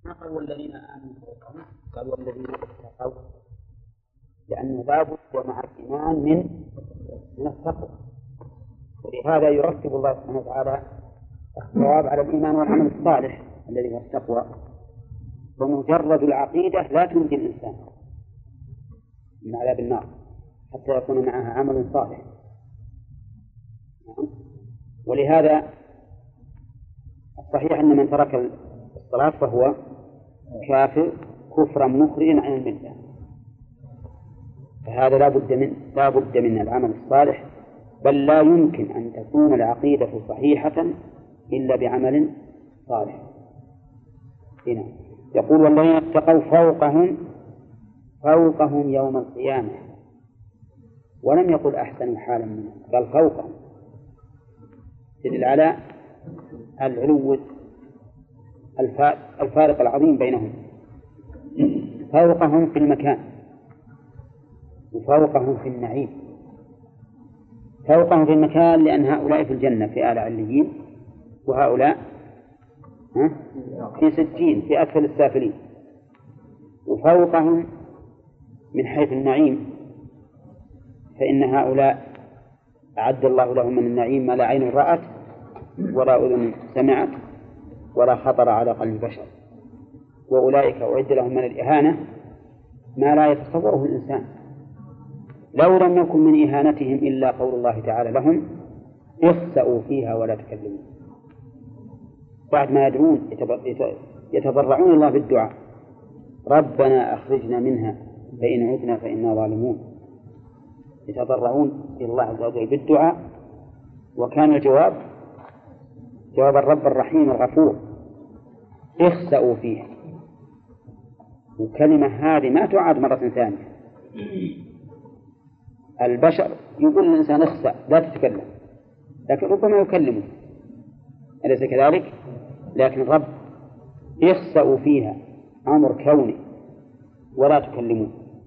ما قال والذين آمنوا فوقهم، قال والذين اتقوا، لأنه لابد مع الإيمان من التقوى. ولهذا يرتب الله سبحانه وتعالى الثواب على الإيمان والعمل الصالح الذي هو التقوى. ومجرد العقيدة لا تنجي الإنسان من عذاب النار حتى يكون معها عمل صالح. ولهذا الصحيح أن من ترك الصلاة فهو كافر كفرا مخرجا عن الملة. فهذا لا بد من العمل الصالح، بل لا يمكن أن تكون العقيدة صحيحة إلا بعمل صالح. هنا يقول والذين اتقوا فوقهم يوم القيامة، ولم يقل أحسن حالا منهم، قال فوقهم، تدل على العلو الفارق العظيم بينهم. فوقهم في المكان وفوقهم في النعيم. فوقهم في المكان لأن هؤلاء في الجنة في أعلى عليين، وهؤلاء في سجين في أسفل السافلين. وفوقهم من حيث النعيم فإن هؤلاء أعد الله لهم من النعيم ما لا عين رأت ولا أذن سمعت ولا خطر على قلب بشر. وأولئك أعد لهم من الإهانة ما لا يتصوره الإنسان. لو لم يكن من إهانتهم إلا قول الله تعالى لهم اخسأوا فيها ولا تكلموا. بعد ما يدعون يتضرعون الله بالدعاء ربنا أخرجنا منها فإن عدنا فإنا ظالمون. يتضرعون إلى الله عز وجل بالدعاء، وكان الجواب جواب الرب الرحيم الغفور اخسأوا فيها. وكلمة هذه ما تعاد مرة ثانية. البشر يقول الإنسان اخسأ لا تتكلم، لكن ربما يكلمه، أليس كذلك؟ لكن الرب اخسأوا فيها أمر كوني ولا تكلمون.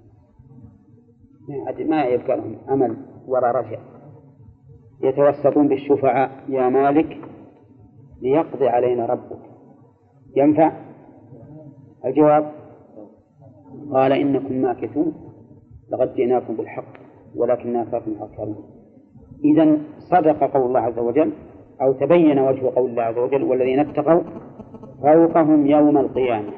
ما يبقى لهم أمل ولا رجع. يتوسطون بالشفعاء يا مالك ليقضي علينا ربك. ينفع؟ الجواب قال إنكم ماكثون لقد جئناكم بالحق ولكن أكثركم الكافرون. إذن صدق قول الله عز وجل، أو تبين وجه قول الله عز وجل والذين اتقوا فوقهم يوم القيامة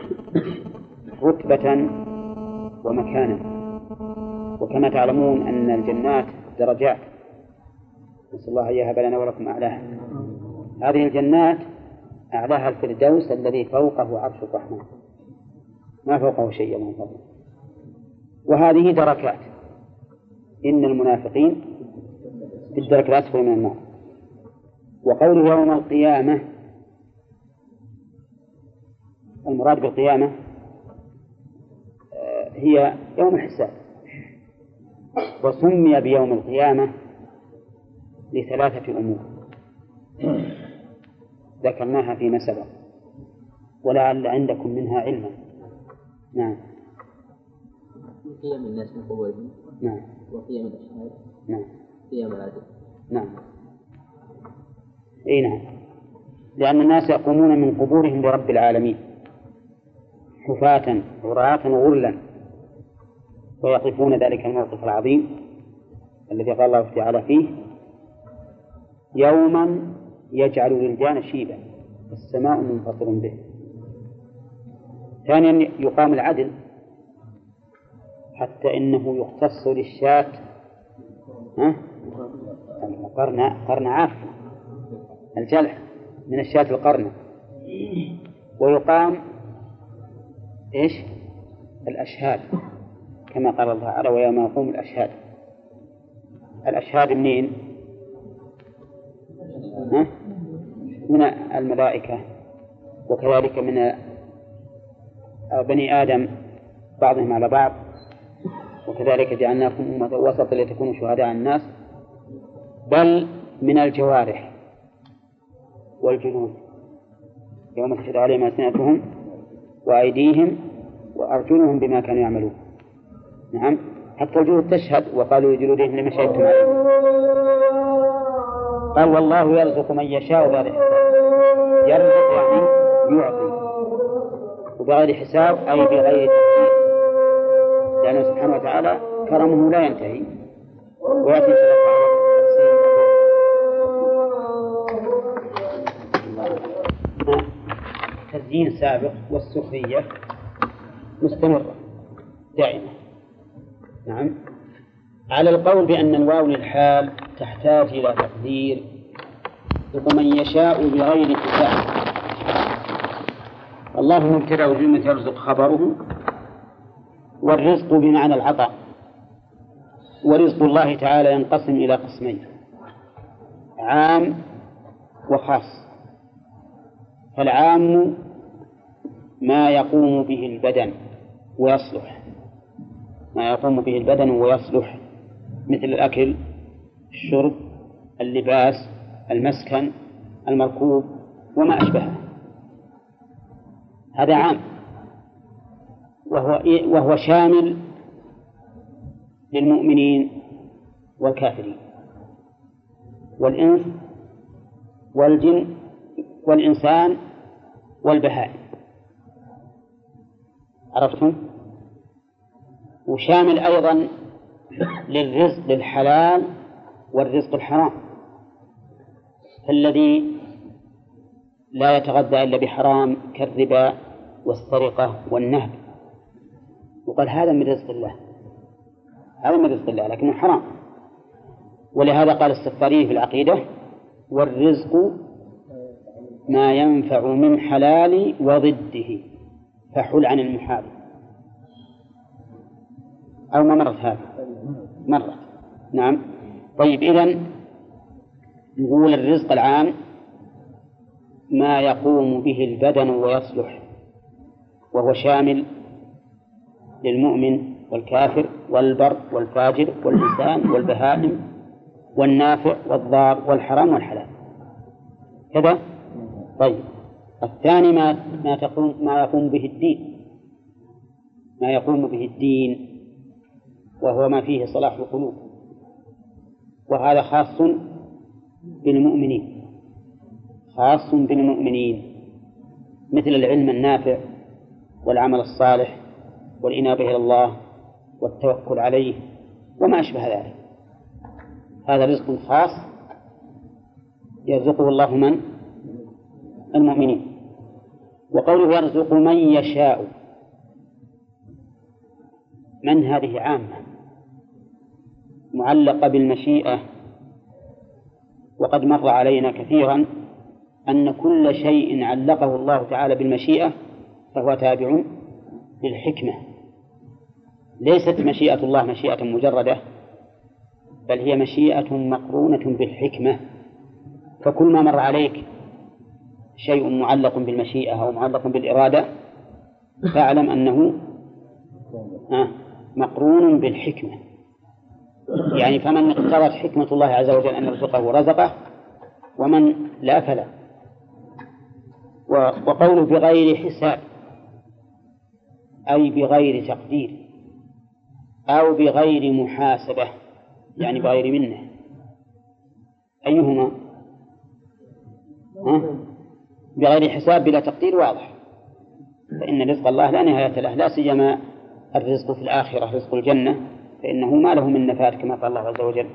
رتبة ومكانا. وكما تعلمون أن الجنات درجات، نسأل الله أن يهب لنا ولكم أعلاها. هذه الجنات أعلاها الفردوس الذي فوقه عرش الرحمن، ما فوقه شيء من فضله. وهذه دركات، إن المنافقين في الدرك الأسفل من النار. وقوله يوم القيامة المراد بالقيامة هي يوم الحساب. وسمي بيوم القيامة لثلاثة أمور ذكرناها فيما سبق ولعل عندكم منها علما. نعم. قيام الناس من قبورهم. نعم. وقيام الأشهاد. نعم. قيام العدل. نعم. أي نعم. لأن الناس يقومون من قبورهم لرب العالمين حفاة عراة غرلا، ويقفون ذلك الموقف العظيم الذي قال الله تعالى فيه يوما يجعل الولدان شيبا السماء منفطر به. ثانيا يقام العدل، حتى إنه يختص للشاة قرن عافية الجلح من الشاة القرن. ويقام إيش الأشهاد كما قال الله تعالى ويوم يقوم الأشهاد. الأشهاد منين؟ من الملائكة، وكذلك من بني آدم بعضهم على بعض، وكذلك جعلناكم أمة وسطا لتكونوا شهداء على الناس، بل من الجوارح والجنود يوم تشهد عليهم ألسنتهم وأيديهم وأرجلهم بما كانوا يعملون. نعم، حتى الجنود تشهد وقالوا لجلودهم لما شهدتم عليهم. قال والله يرزق من يشاء بغير حساب. يرزق يعني يعطي، وبغير حساب أي بغير تقدير، لأنه سبحانه وتعالى كرمه لا ينتهي. ويأتي إن شاء الله تعالى تزيين سابق والسخرية مستمرة دائمة. نعم، على القول بأن الواو للحال تحتاج إلى تقدير ومن يشاء بغير حساب. الله مبتدأ وجملة يرزق خبره، والرزق بمعنى العطاء. ورزق الله تعالى ينقسم إلى قسمين: عام وخاص. فالعام ما يقوم به البدن ويصلح، ما يقوم به البدن ويصلح، مثل الأكل، الشرب، اللباس، المسكن، المركوب وما أشبهه، هذا عام، وهو شامل للمؤمنين والكافرين والإنس والجن والإنسان والبهائم، عرفتم؟ وشامل أيضا للرزق الحلال والرزق الحرام، فالذي لا يتغذى إلا بحرام كالربا والسرقة والنهب وقال هذا من رزق الله، هذا من رزق الله لكنه حرام. ولهذا قال السفاري في العقيدة: والرزق ما ينفع من حلال وضده فحل عن المحال. أو ما مرت هذا؟ مرت. نعم. طيب، إذن نقول الرزق العام ما يقوم به البدن ويصلح، وهو شامل للمؤمن والكافر والبر والفاجر والإنسان والبهائم والنافع والضار والحرام والحلال كذا. طيب، الثاني ما يقوم به الدين، ما يقوم به الدين، وهو ما فيه صلاح القلوب، وهذا خاص بالمؤمنين، خاص بالمؤمنين، مثل العلم النافع والعمل الصالح والإنابة إلى الله والتوكل عليه وما أشبه ذلك. هذا رزق خاص يرزقه الله من؟ المؤمنين. وقوله يرزق من يشاء، من هذه عامة معلقة بالمشيئة، وقد مر علينا كثيرا أن كل شيء علقه الله تعالى بالمشيئة فهو تابع للحكمة. ليست مشيئة الله مشيئة مجردة، بل هي مشيئة مقرونة بالحكمة. فكل ما مر عليك شيء معلق بالمشيئة أو معلق بالإرادة فاعلم أنه مقرون بالحكمة. يعني فمن اقتضت حكمة الله عز وجل أن يرزقه رزقه، ومن لا فلا. وقوله بغير حساب أي بغير تقدير، أو بغير محاسبة يعني بغير منه. أيهما؟ بغير حساب بلا تقدير واضح، فإن رزق الله لا نهاية له، لا سيما الرزق في الآخرة رزق الجنة، فإنه ما له من نفاد كما قال الله عز وجل.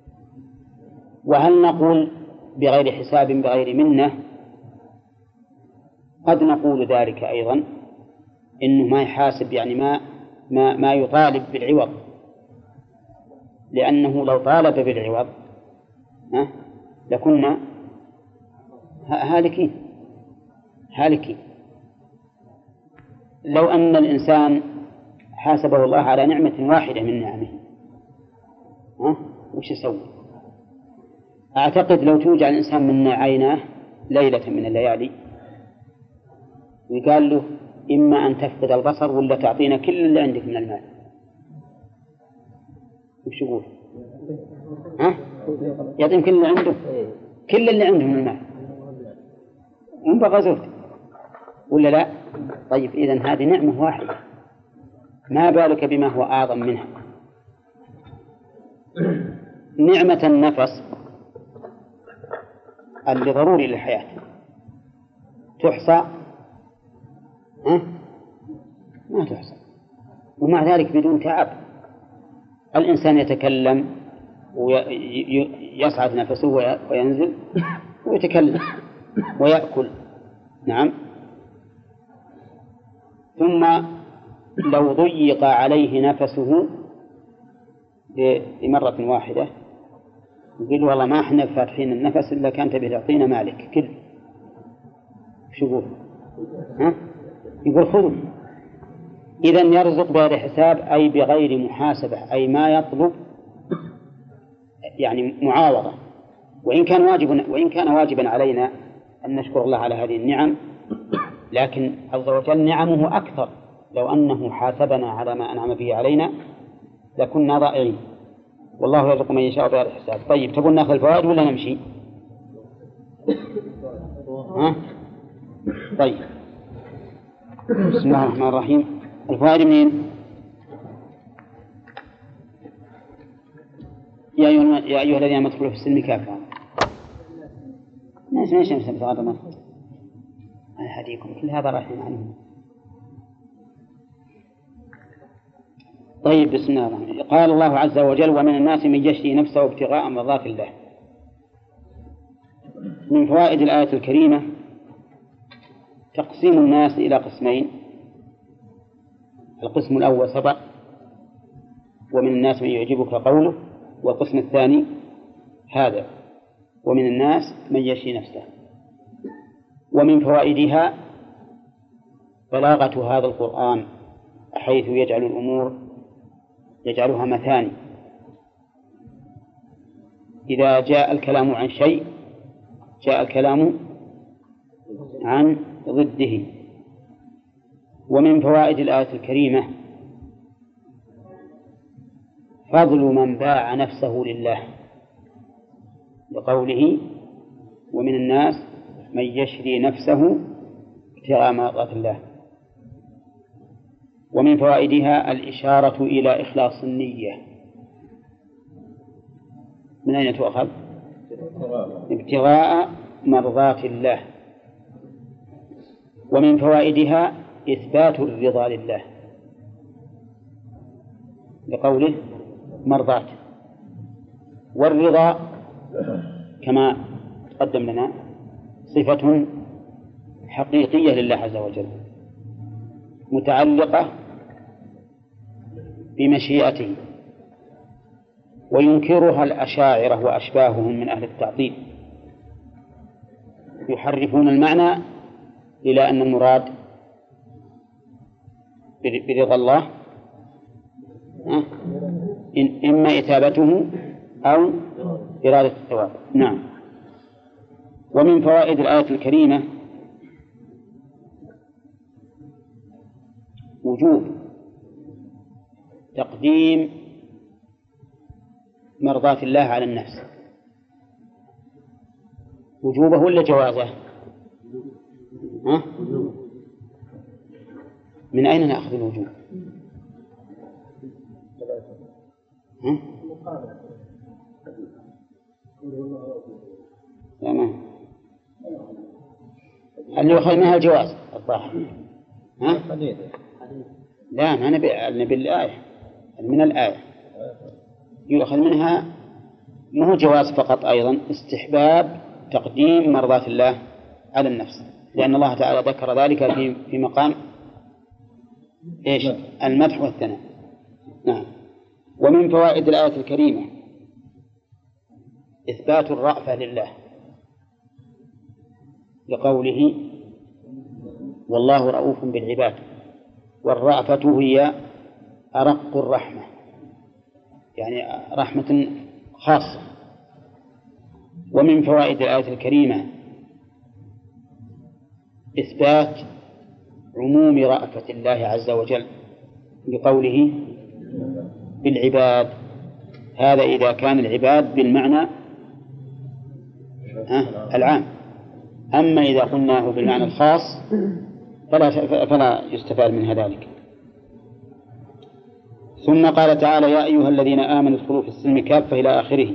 وهل نقول بغير حساب بغير منة؟ قد نقول ذلك أيضا، إنه ما يحاسب يعني ما يطالب بالعوض، لأنه لو طالب بالعوض لكنا هالكين. لو أن الإنسان حاسبه الله على نعمة واحدة من نعمه وش يسوي؟ أعتقد لو توجع الإنسان من عيناه ليلة من الليالي وقال له إما أن تفقد البصر ولا تعطينا كل اللي عندك من المال، وش يقول؟ يعطيهم كل اللي عنده، كل اللي عنده من المال ومبغى زوجته ولا لا؟ طيب، إذن هذه نعمة واحدة، ما بالك بما هو أعظم منها؟ نعمة النفس اللي ضروري للحياة تحصى ما تحصى، ومع ذلك بدون تعب. الإنسان يتكلم ويصعد نفسه وينزل ويتكلم ويأكل. نعم. ثم لو ضيق عليه نفسه لمرة واحدة يقول والله ما احنا فاتحين النفس إلا كانت بتعطينا مالك كل شو يقول خذوا. إذن يرزق بغير حساب أي بغير محاسبة، أي ما يطلب يعني معاوضة. وإن كان واجبا علينا أن نشكر الله على هذه النعم، لكن عز وجل نعمه أكثر. لو أنه حاسبنا على ما أنعم به علينا لكنا ضائعين. والله يرزق من يشاء بغير حساب. طيب تقول ناخذ الفوائد ولا نمشي؟ طيب بسم الله الرحمن الرحيم. الفوائد منين؟ يا أيها الذين آمنوا ادخلوا في السلم كافة. ماشي بتغادر مصر هديكم كل هذا رايحين عنه. طيب بسم الله الرحمن الرحيم. قال الله عز وجل ومن الناس من يشري نفسه ابتغاء مرضات الله. من فوائد الآية الكريمة تقسيم الناس إلى قسمين. القسم الأول سبق ومن الناس من يعجبك قوله، والقسم الثاني هذا ومن الناس من يشري نفسه. ومن فوائدها بلاغة هذا القرآن حيث يجعل الأمور يجعلها مثاني. إذا جاء الكلام عن شيء جاء الكلام عن ضده. ومن فوائد الآية الكريمة فضل من باع نفسه لله، لقوله ومن الناس من يشري نفسه ابتغاء مرضات الله. ومن فوائدها الإشارة إلى إخلاص النية. من أين تؤخذ؟ ابتغاء مرضات الله. ومن فوائدها إثبات الرضا لله، لقوله مرضات. والرضا كما تقدم لنا صفة حقيقية لله عز وجل متعلقة بمشيئته، وينكرها الأشاعرة وأشباههم من أهل التعطيل، يحرفون المعنى إلى أن المراد برضا الله إما إثابته أو إرادة الثواب. نعم. ومن فوائد الآية الكريمة وجوب تقديم مرضاة الله على النفس. وجوبه ولا جوازه؟ من أين نأخذ الوجوب؟ تمام. اللي يؤخذ منها الجواز الظاهر. لا ما نبي الآية، من الآية يؤخذ منها ما هو جواز فقط، أيضا استحباب تقديم مرضاة الله على النفس، لأن الله تعالى ذكر ذلك في مقام إيش؟ المدح والثناء. نعم. ومن فوائد الآية الكريمة إثبات الرأفة لله، لقوله والله رؤوف بالعباد، والرأفة هي أرق الرحمة، يعني رحمة خاصة. ومن فوائد الآية الكريمة إثبات عموم رأفة الله عز وجل، بقوله بالعباد. هذا إذا كان العباد بالمعنى العام، أما إذا قلناه بالمعنى الخاص فلا يستفاد من ذلك. ثم قال تعالى يا أيها الذين آمنوا ادخلوا في السلم كافة إلى آخره.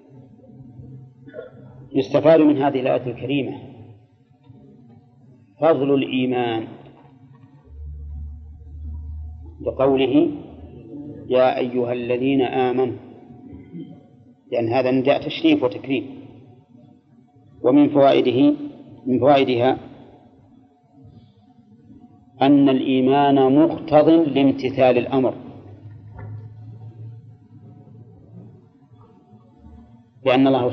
يستفاد من هذه الآية الكريمة فضل الإيمان بقوله يا أيها الذين آمنوا، لأن هذا نداء تشريف وتكريم. ومن فوائدها أن الإيمان مقتض لامتثال الأمر، لأن الله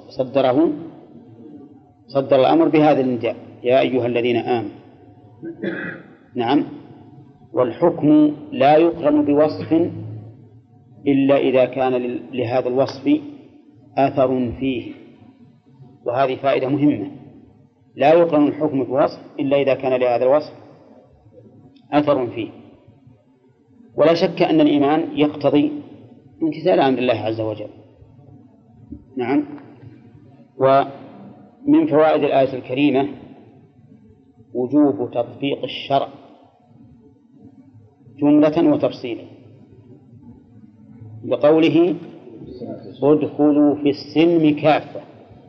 صدر الأمر بهذا النداء يا أيها الذين آمنوا. نعم. والحكم لا يقرن بوصف إلا إذا كان لهذا الوصف أثر فيه، وهذه فائدة مهمة. لا يقرن الحكم بوصف إلا إذا كان لهذا الوصف أثر فيه. ولا شك أن الإيمان يقتضي امتثال أمر الله عز وجل. نعم. ومن فوائد الآية الكريمة وجوب تطبيق الشرع جملة وتفصيلا، بقوله ادخلوا في السلم كافة.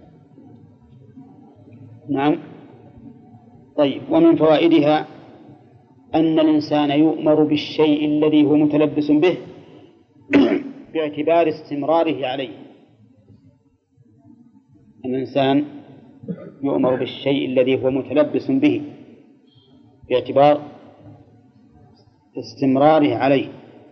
نعم. طيب. ومن فوائدها أن الإنسان يؤمر بالشيء الذي هو متلبس به باعتبار استمراره عليه. أن الإنسان يؤمر بالشيء الذي هو متلبس به باعتبار استمراره عليه.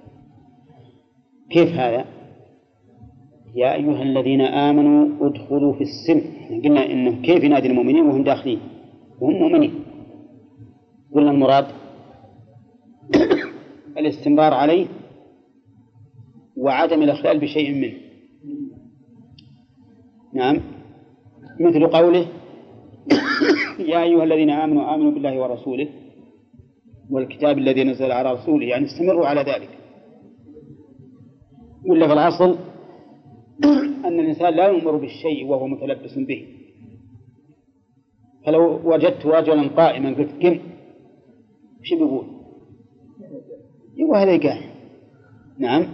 كيف هذا؟ يا أيها الذين آمنوا ادخلوا في السلم. قلنا إنه كيف ينادي المؤمنين وهم داخلين وهم مؤمنين؟ قلنا المراد الاستمرار عليه وعدم الإخلال بشيء منه. نعم. مثل قوله يا أيها الذين آمنوا بالله ورسوله والكتاب الذي نزل على رسوله، يعني استمروا على ذلك. ولا في الأصل أن الإنسان لا يؤمر بالشيء وهو متلبس به. فلو وجدت رجلا قائما قلت قم، وش بيقول؟ يقول هذا يقع. نعم.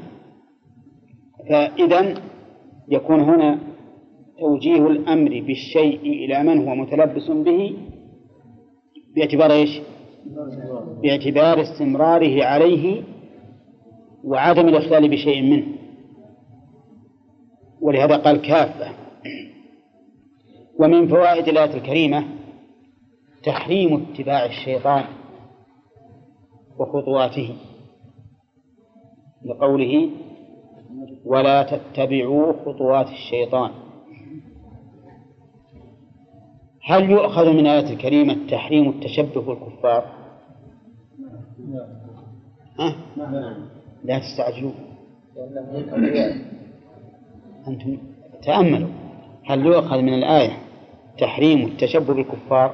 فإذن يكون هنا توجيه الأمر بالشيء إلى من هو متلبس به باعتبار إيش؟ باعتبار استمراره عليه وعدم الإخلال بشيء منه. ولهذا قال كافة. ومن فوائد الآية الكريمة تحريم اتباع الشيطان وخطواته، لقوله ولا تتبعوا خطوات الشيطان. هل يؤخذ من الآية الكريمة تحريم التشبه بالكفار؟ لا تستعجلوا، أنتم تأملوا. هل يؤخذ من الآية تحريم التشبه بالكفار؟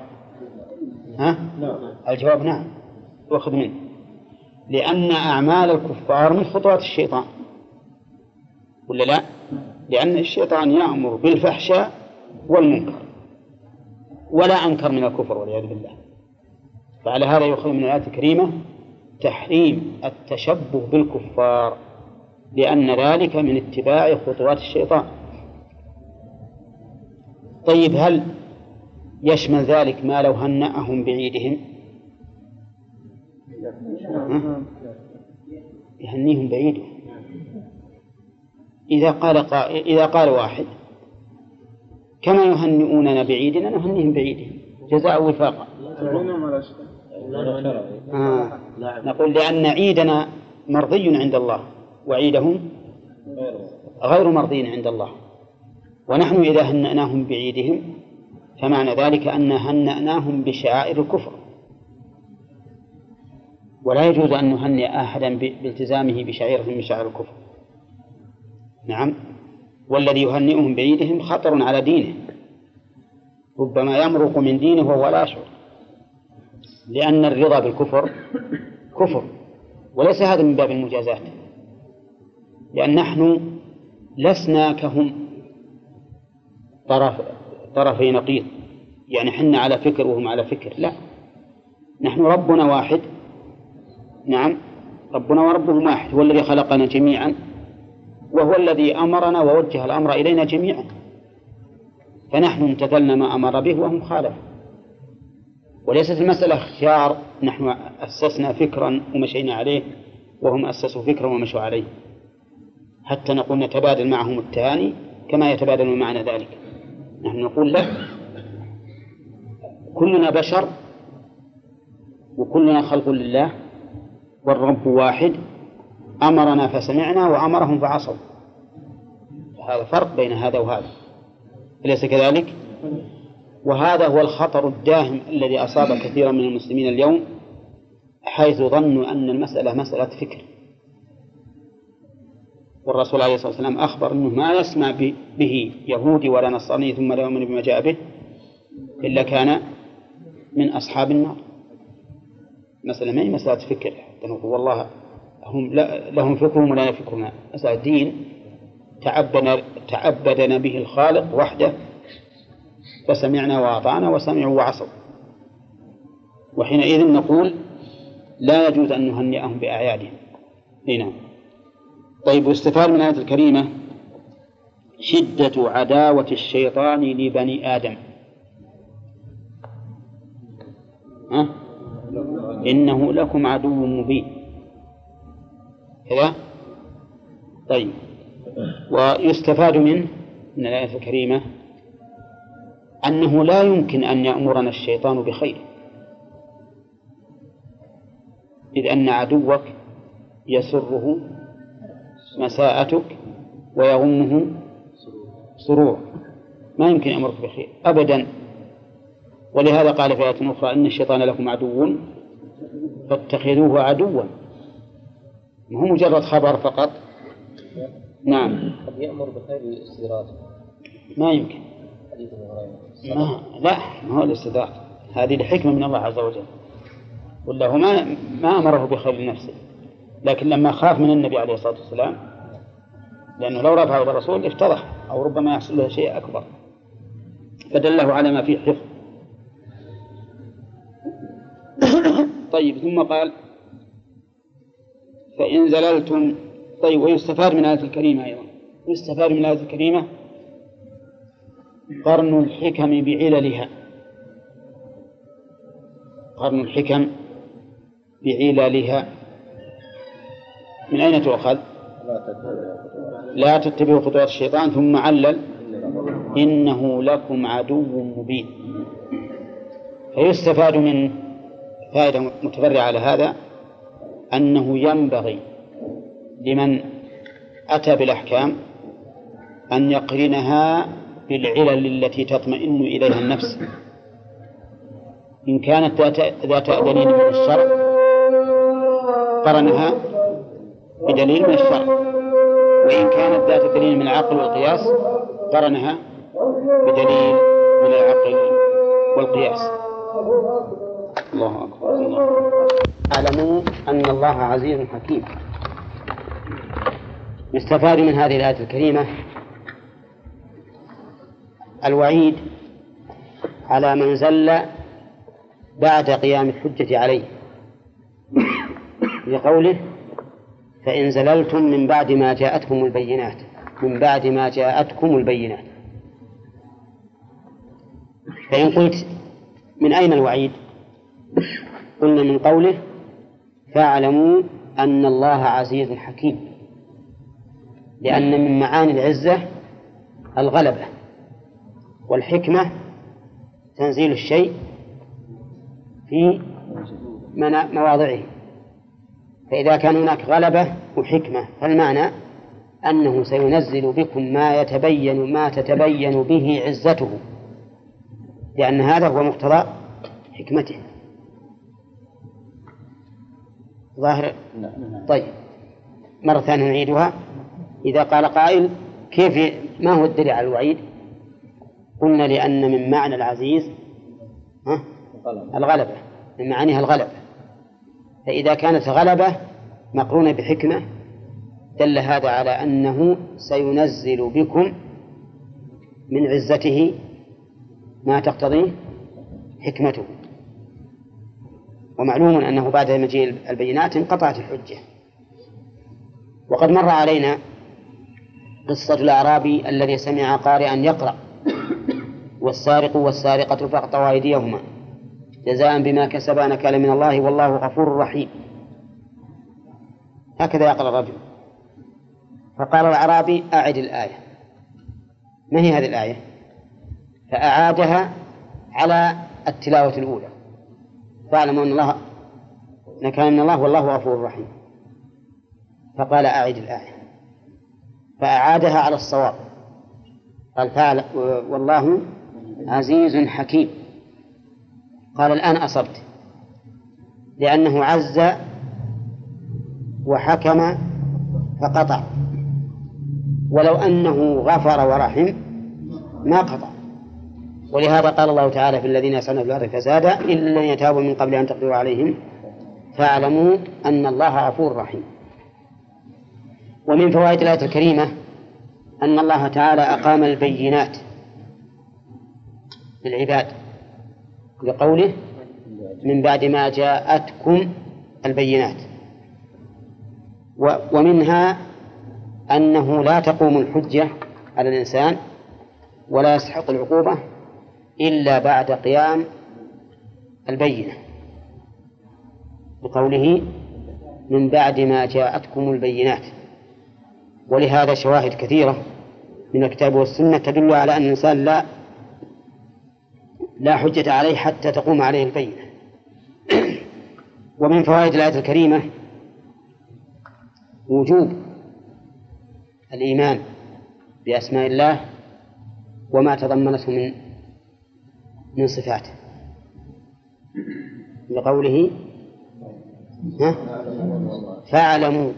الجواب نعم، يؤخذ منه، لأن أعمال الكفار من خطوات الشيطان، ولا لا؟ لأن الشيطان يأمر بالفحشاء والمنكر ولا أنكر من الكفر والعياذ بالله. فعلى هذا يؤخذ من الآية الكريمة تحريم التشبه بالكفار، لأن ذلك من اتباع خطوات الشيطان. طيب، هل يشمل ذلك ما لو هنأهم بعيدهم؟ يهنيهم بعيدهم. إذا قال واحد كما يهنئوننا بعيدنا نهنيهم بعيدهم جزاء وفاقا. نقول لأن عيدنا مرضي عند الله وعيدهم غير مرضي عند الله، ونحن إذا هنأناهم بعيدهم فمعنى ذلك أن هنأناهم بشعائر الكفر، ولا يجوز أن نهنئ أحدا بالتزامه بشعيرة من شعائر الكفر. نعم. والذي يهنئهم بعيدهم خطر على دينه، ربما يمرق من دينه وهو لا يشعر، لأن الرضا بالكفر كفر، وليس هذا من باب المجازات، لأن نحن لسنا كهم طرفي نقيض، يعني حنا على فكر وهم على فكر، لا، نحن ربنا واحد. نعم، ربنا وربهم واحد، هو الذي خلقنا جميعا وهو الذي أمرنا ووجه الأمر إلينا جميعا، فنحن امتثلنا ما أمر به وهم خالفوا. وليست المسألة اختيار، نحن أسسنا فكرا ومشينا عليه وهم أسسوا فكرا ومشوا عليه، حتى نقول نتبادل معهم التهاني كما يتبادل معنا ذلك. نحن نقول له كلنا بشر وكلنا خلق لله والرب واحد، أمرنا فسمعنا وأمرهم فعصوا. هذا فرق بين هذا وهذا، أليس كذلك؟ وهذا هو الخطر الداهم الذي أصاب كثيرا من المسلمين اليوم، حيث ظنوا أن المسألة مسألة فكر. والرسول عليه الصلاة والسلام أخبر أنه ما يسمع به يهودي ولا نصراني ثم لا يؤمن بما جاء به إلا كان من أصحاب النار. مسألة ما هي مسألة فكر حتى نقول والله هم لهم فكرهم ولا فكرنا، مسألة دين تعبدنا به الخالق وحده، فسمعنا وأطعنا وسمعوا وعصوا. وحينئذ نقول لا يجوز أن نهنئهم بأعيادهم. هنا طيب، واستفاد من الآية الكريمة شدة عداوة الشيطان لبني آدم. إنه لكم عدو مبين كذا. طيب، ويستفاد من الآية الكريمة أنه لا يمكن أن يأمرنا الشيطان بخير، إذ أن عدوك يسره مساءتك ويغمه سرور، ما يمكن أمرك بخير أبدا. ولهذا قال في آية أخرى إن الشيطان لكم عدو فاتخذوه عدوا، ما هو مجرد خبر فقط. نعم، قد يأمر بخير الاستدراج، ما يمكن. لا، ما هو الاستدراج، هذه الحكمة من الله عز وجل، ولا هو ما أمره بخير نفسه، لكن لما خاف من النبي عليه الصلاة والسلام، لأنه لو رفعه إلى الرسول افتضح أو ربما يحصل له شيء أكبر، فدله على ما فيه حفظ. طيب، ثم قال فإن زللتم. طيب، ويستفاد من الآية الكريمة أيضا، يستفاد من الآية الكريمة قرن الحكم بعللها. قرن الحكم بعللها من أين تؤخذ؟ لا تتبعوا خطوات الشيطان، ثم علل إنه لكم عدو مبين. فيستفاد من فائدة متفرعة على هذا أنه ينبغي لمن أتى بالأحكام أن يقرنها بالعلل التي تطمئن إليها النفس. إن كانت ذات دليل من الشرع قرنها بدليل من الشرع، وإن كانت ذات دليل من العقل والقياس قرنها بدليل من العقل والقياس. الله أكبر. الله اعلموا أن الله عزيز حكيم. يستفاد من هذه الآية الكريمة الوعيد على من زل بعد قيام الحجة عليه، لقوله فإن زللتم من بعد ما جاءتكم البينات. من بعد ما جاءتكم البينات. فإن قلت من أين الوعيد؟ قلنا من قوله فاعلموا أن الله عزيز حكيم، لأن من معاني العزة الغلبة، والحكمة تنزيل الشيء في مواضعه. فإذا كان هناك غلبة وحكمة فالمعنى أنه سينزل بكم ما تتبين به عزته، لأن هذا هو مقتضى حكمته. ظاهر؟ طيب، مرة ثانية نعيدها. إذا قال قائل كيف ما هو الدليل على الوعيد؟ قلنا لأن من معنى العزيز الغلبة، من معانيها الغلبة، فإذا كانت غلبة مقرونة بحكمة دل هذا على أنه سينزل بكم من عزته ما تقتضيه حكمته. ومعلوم أنه بعد مجيء البينات انقطعت الحجة. وقد مر علينا قصة الأعرابي الذي سمع قارئا يقرأ والسارق والسارقة فاقطعوا أيديهما جزاء بما كسبا نكالا من الله والله غفور رحيم. هكذا يقرأ الرجل. فقال الأعرابي أعد الآية. ما هي هذه الآية؟ فأعادها على التلاوة الأولى، فاعلموا أن كان الله والله غفور رحيم. فقال أعد الآية، فأعادها على الصواب، قال فعل والله عزيز حكيم. قال الآن أصبت، لأنه عز وحكم فقطع، ولو أنه غفر ورحم ما قطع. ولهذا قال الله تعالى في الذين يسعون في الأرض فسادا إلا الذين يتابوا من قبل أن تقدروا عليهم فاعلموا أن الله غفور رحيم. ومن فوائد الآية الكريمة أن الله تعالى أقام البينات للعباد لقوله من بعد ما جاءتكم البينات. ومنها أنه لا تقوم الحجة على الإنسان ولا يستحق العقوبة إلا بعد قيام البينة، بقوله من بعد ما جاءتكم البينات. ولهذا شواهد كثيرة من الكتاب والسنة تدل على أن الإنسان لا حجة عليه حتى تقوم عليه البينة. ومن فوائد الآية الكريمة وجوب الإيمان بأسماء الله وما تضمنته من صفاته، لقوله فاعلموا،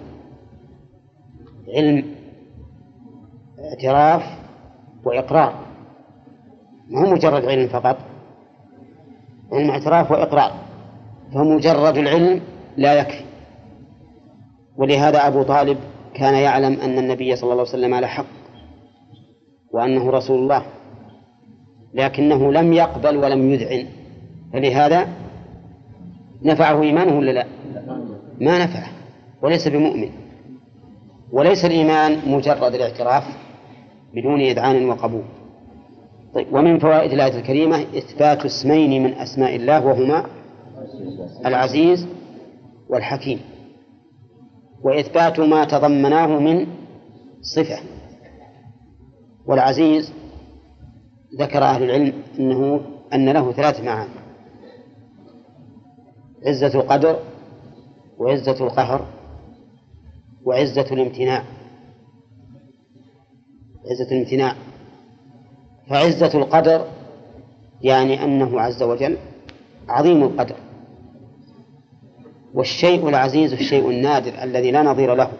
علم اعتراف وإقرار، ما هو مجرد علم فقط، علم اعتراف وإقرار، فمجرد العلم لا يكفي. ولهذا أبو طالب كان يعلم أن النبي صلى الله عليه وسلم على حق وأنه رسول الله، لكنه لم يقبل ولم يذعن، فلهذا نفعه إيمانه ولا لا؟ ما نفعه، وليس بمؤمن. وليس الإيمان مجرد الاعتراف بدون إذعان وقبول. طيب، ومن فوائد الآية الكريمة إثبات اسمين من أسماء الله وهما العزيز والحكيم، وإثبات ما تضمناه من صفة. والعزيز ذكر أهل العلم أن له 3 معاني: عزة القدر، وعزة القهر، وعزة الامتناع. عزة الامتناع، فعزة القدر يعني أنه عز وجل عظيم القدر، والشيء العزيز الشيء النادر الذي لا نظير له.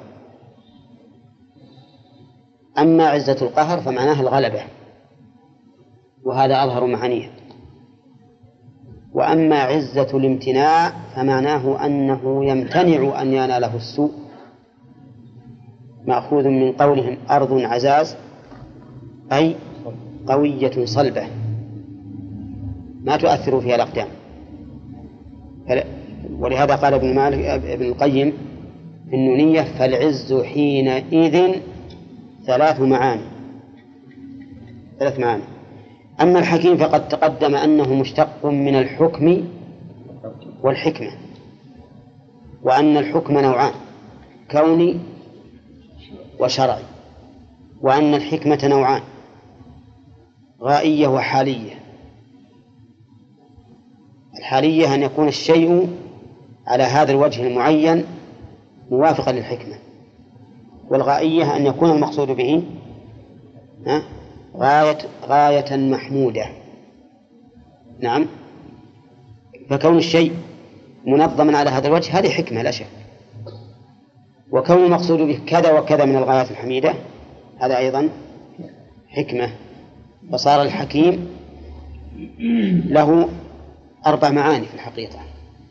أما عزة القهر فمعناها الغلبة، وهذا أظهر معانيها. وأما عزة الامتناع فمعناه أنه يمتنع أن يناله السوء، مأخوذ من قولهم أرض عزاز أي قوية صلبة ما تؤثر فيها الأقدام. ولهذا قال ابن القيم في النونية فالعز حينئذ 3 معاني. أما الحكيم فقد تقدم أنه مشتق من الحكم والحكمة، وأن الحكم نوعان: كوني وشرعي، وأن الحكمة نوعان: غائية وحالية. الحالية أن يكون الشيء على هذا الوجه المعين موافقا للحكمة، والغائية أن يكون المقصود به غاية محمودة. نعم، فكون الشيء منظما على هذا الوجه هذه حكمة لا شك، وكون المقصود به كذا وكذا من الغايات الحميدة هذا أيضا حكمة. فصار الحكيم له 4 معاني في الحقيقة: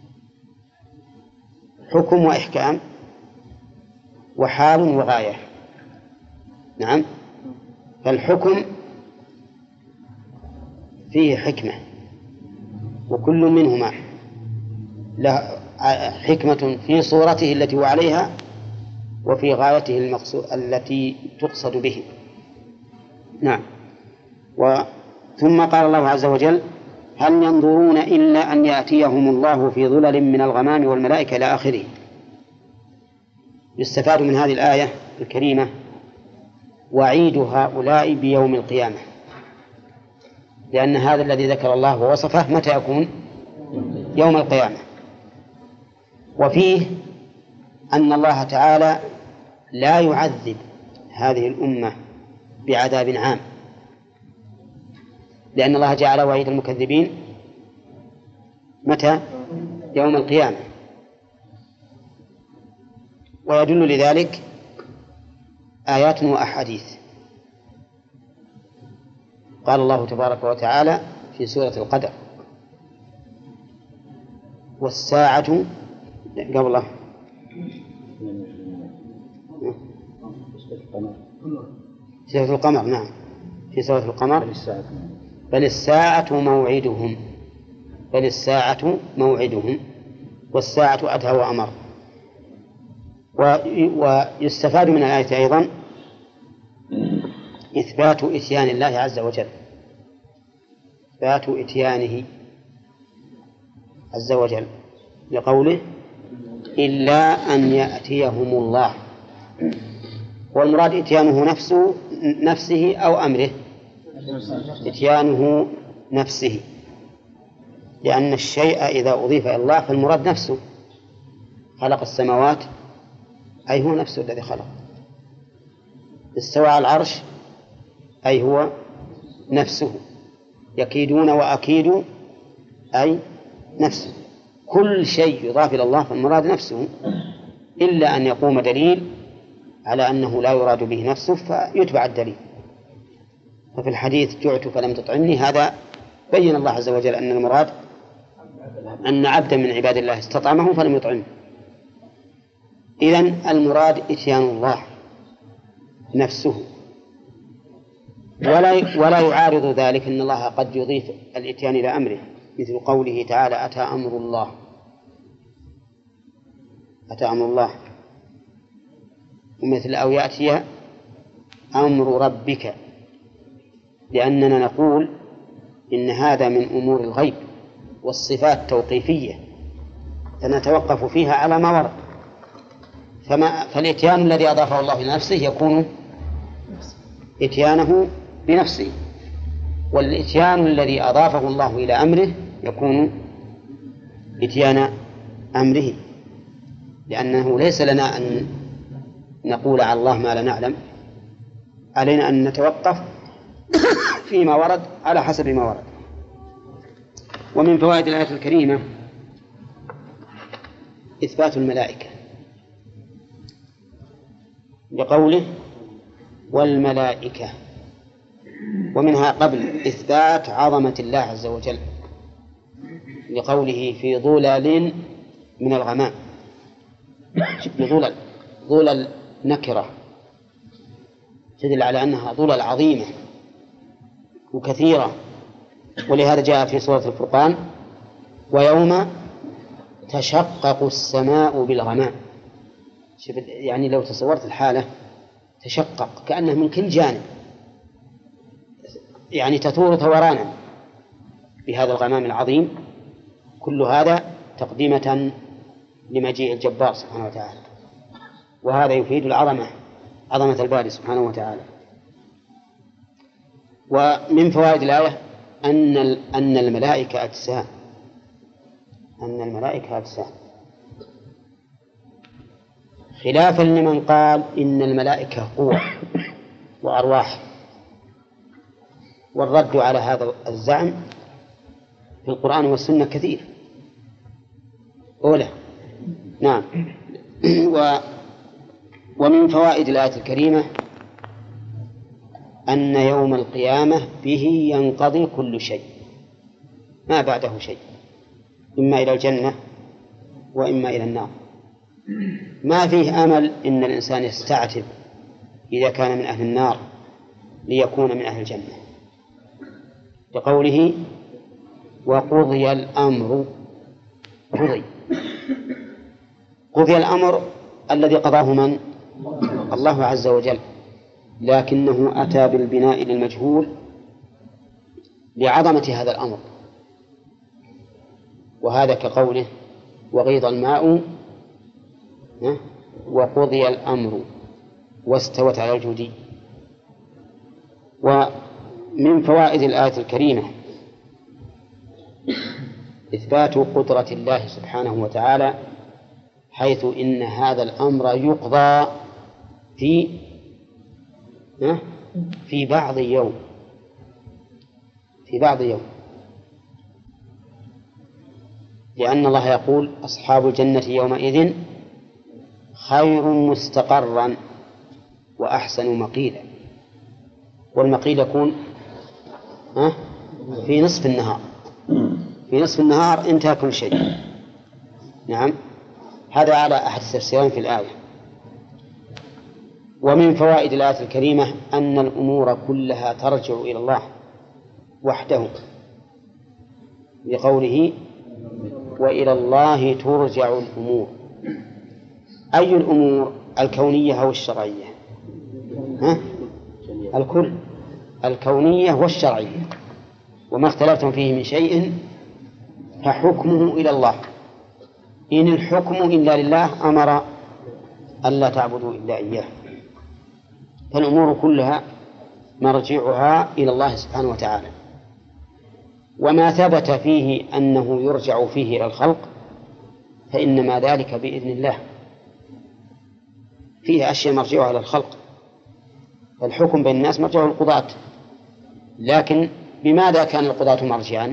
حكم وإحكام وحال وغاية. نعم، فالحكم فيه حكمة، وكل منهما له حكمة في صورته التي هو عليها وفي غايته التي تقصد به. نعم. ثم قال الله عز وجل هل ينظرون إلا أن يأتيهم الله في ظلل من الغمام والملائكة إلى آخره. يستفاد من هذه الآية الكريمة وعيد هؤلاء بيوم القيامة، لأن هذا الذي ذكر الله ووصفه متى يكون؟ يوم القيامة. وفيه أن الله تعالى لا يعذب هذه الأمة بعذاب عام، لأن الله جعل وعيد المكذبين متى؟ يوم القيامة. ويدل لذلك آيات وأحاديث. قال الله تبارك وتعالى في سورة القدر: والساعة قبله سورة القمر، نعم في سورة القمر: بل الساعة موعدهم، بل الساعة موعدهم، والساعة أدهى وأمر. ويستفاد من الآية أيضا إثبات إتيان الله عز وجل، إثبات إتيانه عز وجل، لقوله: إلا أن يأتيهم الله. والمراد إتيانه نفسه أو أمره؟ إتيانه نفسه، لأن الشيء إذا أضيف إلى الله فالمراد نفسه. خلق السماوات أي هو نفسه الذي خلق، استوى على العرش أي هو نفسه، يكيدون وأكيد أي نفسه. كل شيء يضاف إلى الله فالمراد نفسه، إلا أن يقوم دليل على أنه لا يراد به نفسه فيتبع الدليل. ففي الحديث: جعت فلم تطعمني، هذا بين الله عز وجل أن المراد أن عبدا من عباد الله استطعمه فلم يطعمه. إذن المراد إتيان الله نفسه، ولا يعارض ذلك أن الله قد يضيف الإتيان إلى أمره، مثل قوله تعالى: أتى أمر الله، أتى أمر الله. ومثل أو يأتي أمر ربك، لأننا نقول إن هذا من أمور الغيب والصفات توقيفية فنتوقف فيها على ما ورد. فالإتيان الذي أضافه الله إلى نفسه يكون إتيانه بنفسه، والإتيان الذي أضافه الله إلى أمره يكون إتيان أمره، لأنه ليس لنا أن نقول على الله ما لا نعلم، علينا أن نتوقف فيما ورد على حسب ما ورد. ومن فوائد الآية الكريمة إثبات الملائكة، لقوله: والملائكة، ومنها قبل إثبات عظمة الله عز وجل، لقوله: في ظلل من الغمام. ظلل نكرة تدل على أنها ظلل عظيمة وكثيرة، ولهذا جاء في سورة الفرقان: ويوم تشقق السماء بالغمام. يعني لو تصورت الحالة، تشقق كأنه من كل جانب، يعني تثور ثورانا بهذا الغمام العظيم. كل هذا تقديمة لمجيء الجبار سبحانه وتعالى، وهذا يفيد العظمة، عظمة الباري سبحانه وتعالى. ومن فوائد الآية أن الملائكة أجسام، أن الملائكة أجسام، خلافا لمن قال إن الملائكة قوة وأرواح. والرد على هذا الزعم في القرآن والسنة كثير. أولى نعم. ومن فوائد الآية الكريمة أن يوم القيامة به ينقضي كل شيء، ما بعده شيء، إما إلى الجنة وإما إلى النار. ما فيه أمل إن الإنسان يستعتب إذا كان من أهل النار ليكون من أهل الجنة، لقوله: وقضي الأمر. قضي الأمر الذي قضاه من؟ الله عز وجل، لكنه أتى بالبناء للمجهول لعظمة هذا الأمر، وهذا كقوله: وغيض الماء وقضي الأمر واستوت على الجودي. ومن فوائد الآية الكريمة إثبات قدرة الله سبحانه وتعالى، حيث إن هذا الأمر يقضى في بعض يوم، لأن الله يقول أصحاب الجنة يومئذ خير مستقرا وأحسن مقيلا. والمقيل يكون في نصف النهار، في نصف النهار انتهى كل شيء. نعم، هذا على أحد التفسيرين في الآية. ومن فوائد الآية الكريمة أن الأمور كلها ترجع إلى الله وحده، لقوله وإلى الله ترجع الأمور. أي الأمور؟ الكونية أو الشرعية؟ الكل، الكونية والشرعية. وما اختلفتم فيه من شيء فحكمه إلى الله. إن الحكم إلا لله أمر ألا تعبدوا إلا إياه. فالأمور كلها مرجعها إلى الله سبحانه وتعالى. وما ثبت فيه أنه يرجع فيه إلى الخلق فإنما ذلك بإذن الله. فيه أشياء مرجعها إلى الخلق، فالحكم بين الناس مرجعه القضاة، لكن بماذا كان القضاة مرجعا؟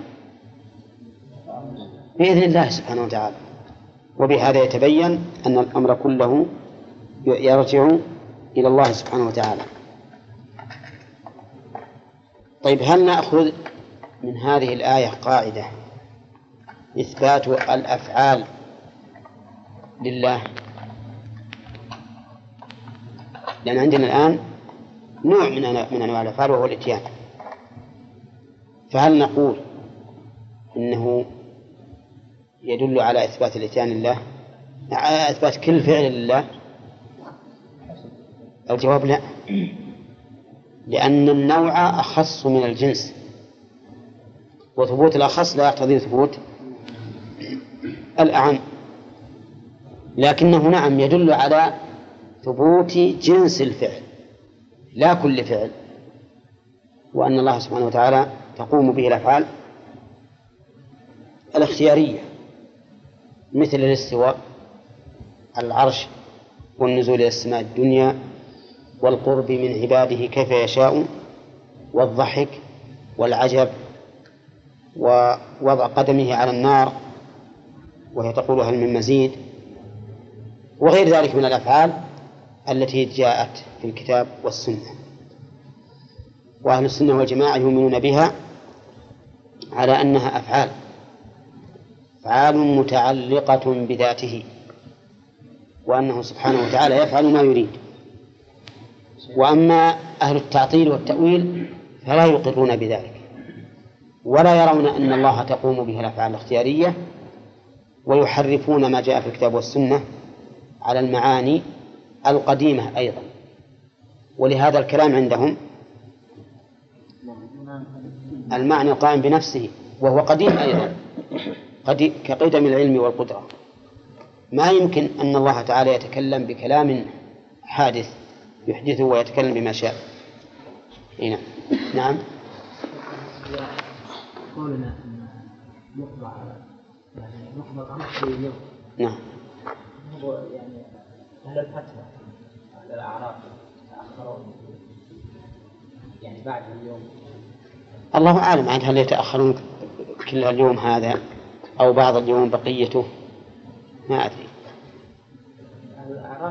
بإذن الله سبحانه وتعالى. وبهذا يتبين أن الأمر كله يرجع إلى الله سبحانه وتعالى. طيب، هل نأخذ من هذه الآية قاعدة إثبات الأفعال لله؟ لأن عندنا الآن نوع من أنواع الأفعال وهو الإتيان، فهل نقول إنه يدل على إثبات الإتيان لله، على إثبات كل فعل لله؟ الجواب لا، لأن النوع أخص من الجنس، وثبوت الأخص لا يقتضي ثبوت الأعم. لكنه نعم يدل على ثبوت جنس الفعل لا كل فعل، وأن الله سبحانه وتعالى تقوم به الأفعال الاختيارية، مثل الاستواء على العرش، والنزول إلى السماء الدنيا، والقرب من عباده كيف يشاء، والضحك والعجب، ووضع قدمه على النار وهي تقول هل من مزيد، وغير ذلك من الأفعال التي جاءت في الكتاب والسنة. وأهل السنة والجماعة يؤمنون بها على أنها أفعال متعلقة بذاته، وأنه سبحانه وتعالى يفعل ما يريد. وأما أهل التعطيل والتأويل فلا يقرون بذلك، ولا يرون أن الله تقوم به الأفعال الاختيارية، ويحرفون ما جاء في الكتاب والسنة على المعاني القديمة أيضا. ولهذا الكلام عندهم المعنى القائم بنفسه وهو قديم أيضا، كقدم العلم والقدرة. ما يمكن أن الله تعالى يتكلم بكلام حادث يحدثه ويتكلم بما شاء. هنا. نعم. قولنا أن يقضى يعني يقضى الأمر في يوم. نعم. هو يعني أهل الفتوى أهل الأعراف تأخرون يعني بعد اليوم. الله أعلم عن هل يتأخرون كل اليوم هذا أو بعض اليوم بقيته، ما أدري. أهل الأعراف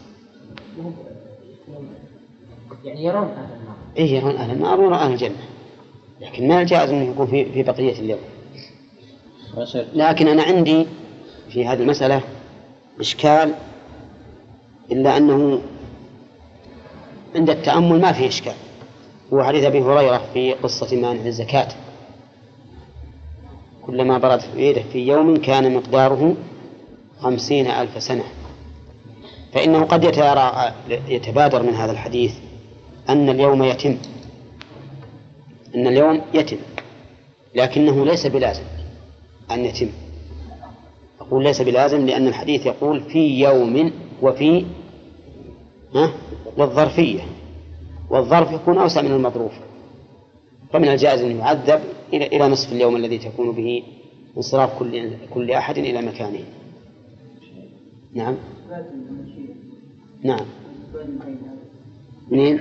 يعني يرون أهل النار. إيه، يرون أهل النار ويرون أهل الجنة، لكن ما الجائز أنه يكون في بقية اليوم. لكن أنا عندي في هذه المسألة إشكال، إلا أنه عند التأمل ما فيه إشكال. هو حديث أبي هريرة في قصة مانع الزكاة: كلما برد في يده في يوم كان مقداره 50,000 سنة. فإنه قد يتبادر من هذا الحديث أن اليوم يتم، لكنه ليس بلازم أن يتم. أقول ليس بلازم لأن الحديث يقول في يوم وفي للظرفية، والظرف يكون أوسع من المظروف، فمن الجائز أن يعذب إلى نصف اليوم الذي تكون به انصراف كل أحد إلى مكانه. نعم. نعم. منين؟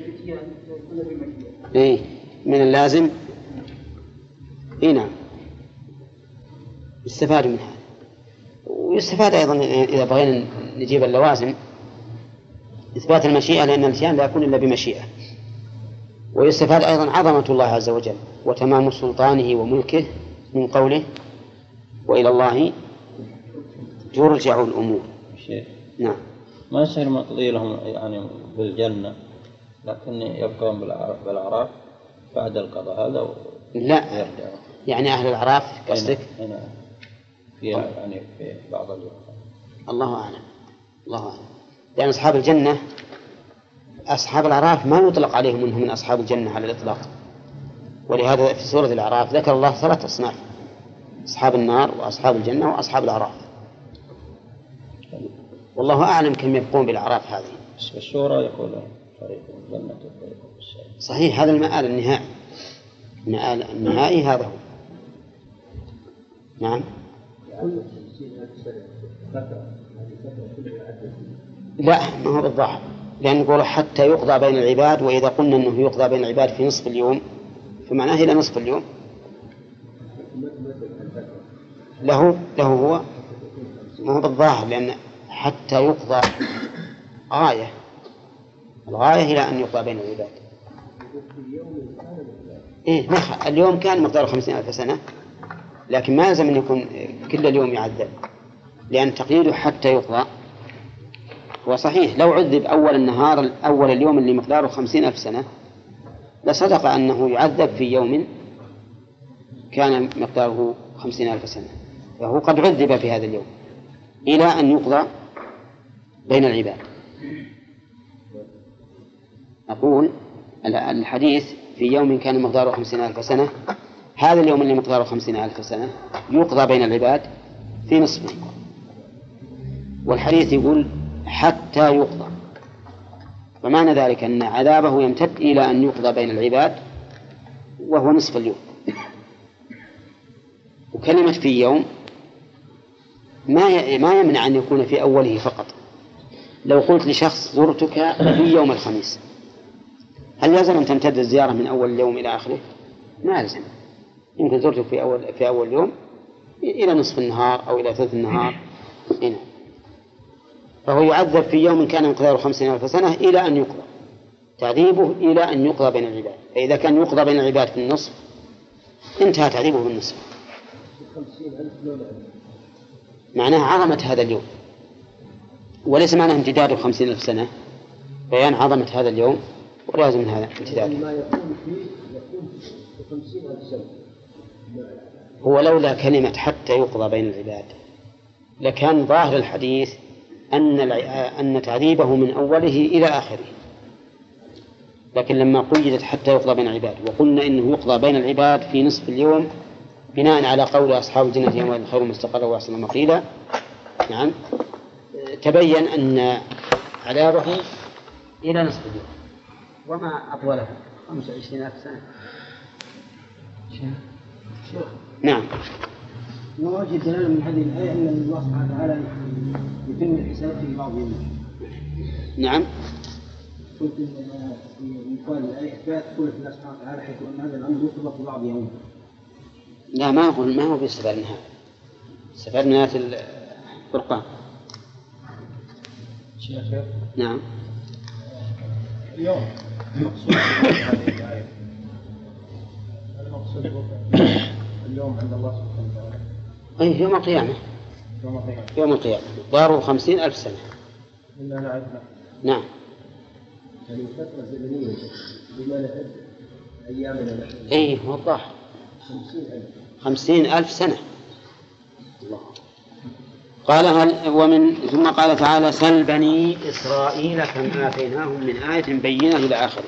إيه من اللازم. إيه نعم، يستفاد من هذا، ويستفاد أيضا إذا بغينا نجيب اللوازم إثبات المشيئة، لأن الإتيان لا يكون إلا بمشيئة. ويستفاد أيضا عظمة الله عز وجل وتمام سلطانه وملكه من قوله وإلى الله ترجع الأمور. نعم. ما يصير مقضي لهم يعني بالجنة لكن يبقون بالأعراف بعد القضاء هذا لا يرجعون. يعني أهل الأعراف قصدك؟ يعني في بعض اليوم. الله أعلم. الله أعلم. لأن أصحاب الجنة أصحاب الأعراف ما يطلق عليهم أنهم من أصحاب الجنة على الإطلاق، ولهذا في سورة الأعراف ذكر الله 3 أصناف: أصحاب النار وأصحاب الجنة وأصحاب الأعراف. والله أعلم كم يبقون بالأعراف هذه. الشورى يقول فريق الجنة وفريق الشر. صحيح، هذا المآل النهائي، المآل النهائي هذا هو. نعم. لا ما هو بالظاهر، لأن نقول حتى يقضى بين العباد، وإذا قلنا أنه يقضى بين العباد في نصف اليوم فمعناه إلى نصف اليوم. له هو ما هو بالظاهر، لأن حتى يقضى غاية، الغاية إلى أن يقضى بين العباد. إيه اليوم كان مقداره 50,000 سنة، لكن ما يلزم أن يكون كل اليوم يعذب، لأن تقييده حتى يقضى. وصحيح لو عذب أول النهار أول اليوم اللي مقداره 50,000 سنة لصدق أنه يعذب في يوم كان مقداره 50,000 سنة، فهو قد عذب في هذا اليوم إلى أن يقضى بين العباد. أقول الحديث في يوم كان مقداره 50,000 سنة، هذا اليوم اللي مقداره 50,000 سنة يقضى بين العباد في نصفه، والحديث يقول حتى يقضى، ومعنى ذلك أن عذابه يمتد إلى أن يقضى بين العباد وهو نصف اليوم. وكلمة في يوم ما يمنع أن يكون في أوله فقط. لو قلت لشخص زرتك في يوم الخميس، هل يلزم أن تمتد الزيارة من أول اليوم إلى آخره؟ ما يلزم، يمكن زرتك في أول يوم إلى نصف النهار أو إلى ثلث النهار هنا. فهو يعذب في يوم كان مقداره 50,000 سنة إلى أن يقضى، تعذيبه إلى أن يقضى بين العباد. فإذا كان يقضى بين العباد في النصف انتهى تعذيبه بالنصف، معناها عظمة هذا اليوم، وليس معناه امتداده 50,000 سنة، بيان عظمة هذا اليوم ولازم من هذا امتداده. ما يكون فيه يكون في 50,000 سنة. هو لولا كلمة حتى يقضى بين العباد لكان ظاهر الحديث أن تعذيبه من أوله إلى آخره، لكن لما قيدت حتى يقضى بين العباد وقلنا إنه يقضى بين العباد في نصف اليوم بناء على قول أصحاب الجنة يومئذ خير مستقرا وأحسن مقيلا، نعم، تبين أن عذابه إلى نصف اليوم وما أطوله 25,000 سنة. نعم. ووجه الدلالة من هذه الآية أن الله سبحانه وتعالى يتم الحساب في بعض يوم. نعم. قلت من قال الآية إثبات قول الله سبحانه وتعالى حيث أن هذا الأمر يطلق في بعض يوم. لا ما هو بيستفاد من هذا، استفاد من آية الفرقان. شيخ. نعم. اليوم المقصود هذه الآية المقصود اليوم عند الله سبحانه وتعالى. أي يوم القيامة. يوم القيامة مقداره 50,000 سنة. إلا نعرفها. نعم. يعني فترة زمنية بما نعد أيامنا نحن. أي هو الظاهر 50,000 سنة. الله. قال ثم قال تعالى سل بني إسرائيل كم آتيناهم من آية بينة إلى آخره.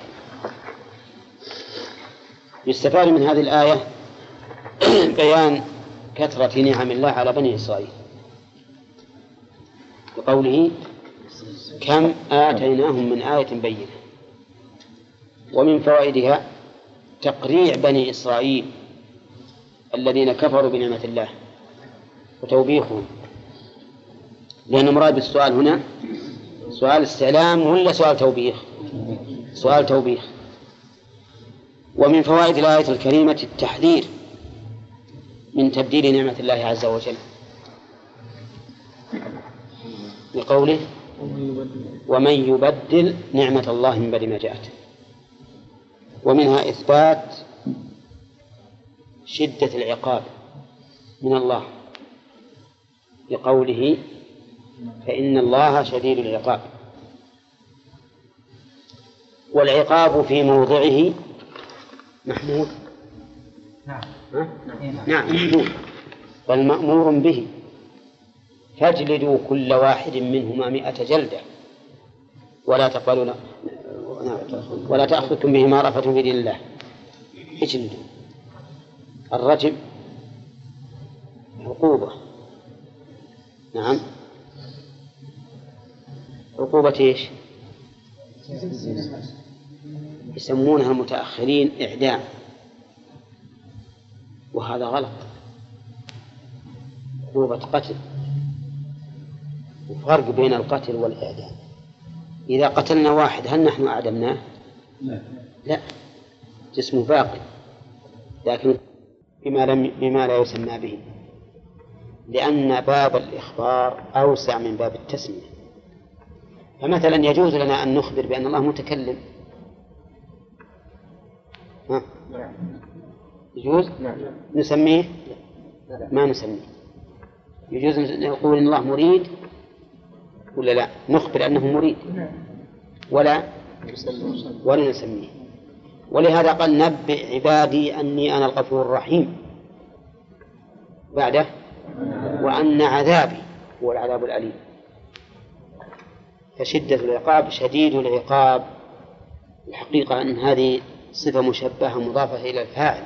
يستفاد من هذه الآية بيان كثرة نعم الله على بني إسرائيل، بقوله كم آتيناهم من آية بينة. ومن فوائدها تقريع بني إسرائيل الذين كفروا بنعمة الله وتوبيخهم، لأن مراد بالسؤال هنا سؤال استعلام ولا سؤال توبيخ؟ سؤال توبيخ. ومن فوائد الآية الكريمة التحذير من تبديل نعمة الله عز وجل بقوله ومن يبدل نعمة الله من بعد ما جاءته. ومنها إثبات شدة العقاب من الله بقوله فإن الله شديد العقاب. والعقاب في موضعه محمود، نعم محمود، بل مأمور به. فاجلدوا كل واحد منهما 100 جلدة ولا تأخذكم بهما رأفة في دين الله. اجلدوا. الرجم عقوبة، نعم، عقوبة ايش؟ يسمونها المتأخرين إعدام، وهذا غلط. عقوبة قتل، وفرق بين القتل والإعدام. إذا قتلنا واحد هل نحن أعدمناه؟ لا، جسمه باقي، لكن بما لا يسمى به، لأن باب الإخبار أوسع من باب التسمية. فمثلا يجوز لنا أن نخبر بأن الله متكلم، يجوز نسميه؟ ما نسميه. يجوز نقول إن الله مريد ولا لا؟ نخبر أنه مريد ولا نسميه. ولهذا قال نبئ عبادي أني أنا الغفور الرحيم بعده وأن عذابي هو العذاب الأليم. فشدة العقاب شديد العقاب، الحقيقة أن هذه صفة مشبهة مضافة إلى الفاعل.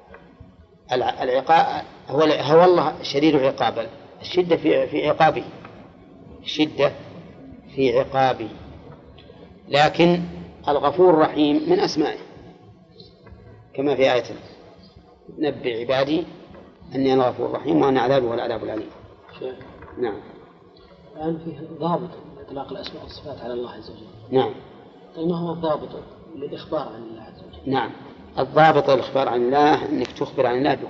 العقاب هو الله شديد العقاب، الشدة في عقابه، الشدة في عقابه. لكن الغفور الرحيم من أسمائه، كما في آية نبئ عبادي أني أنا الغفور الرحيم وأن عذابي هو العذاب الأليم. نعم. الآن فيه ضابط إطلاق الأسماء والصفات على الله عز وجل. نعم. طيب ما هو الضابط للإخبار عن الله عز وجل؟ نعم، الضابط للإخبار عن الله أنك تخبر عن الله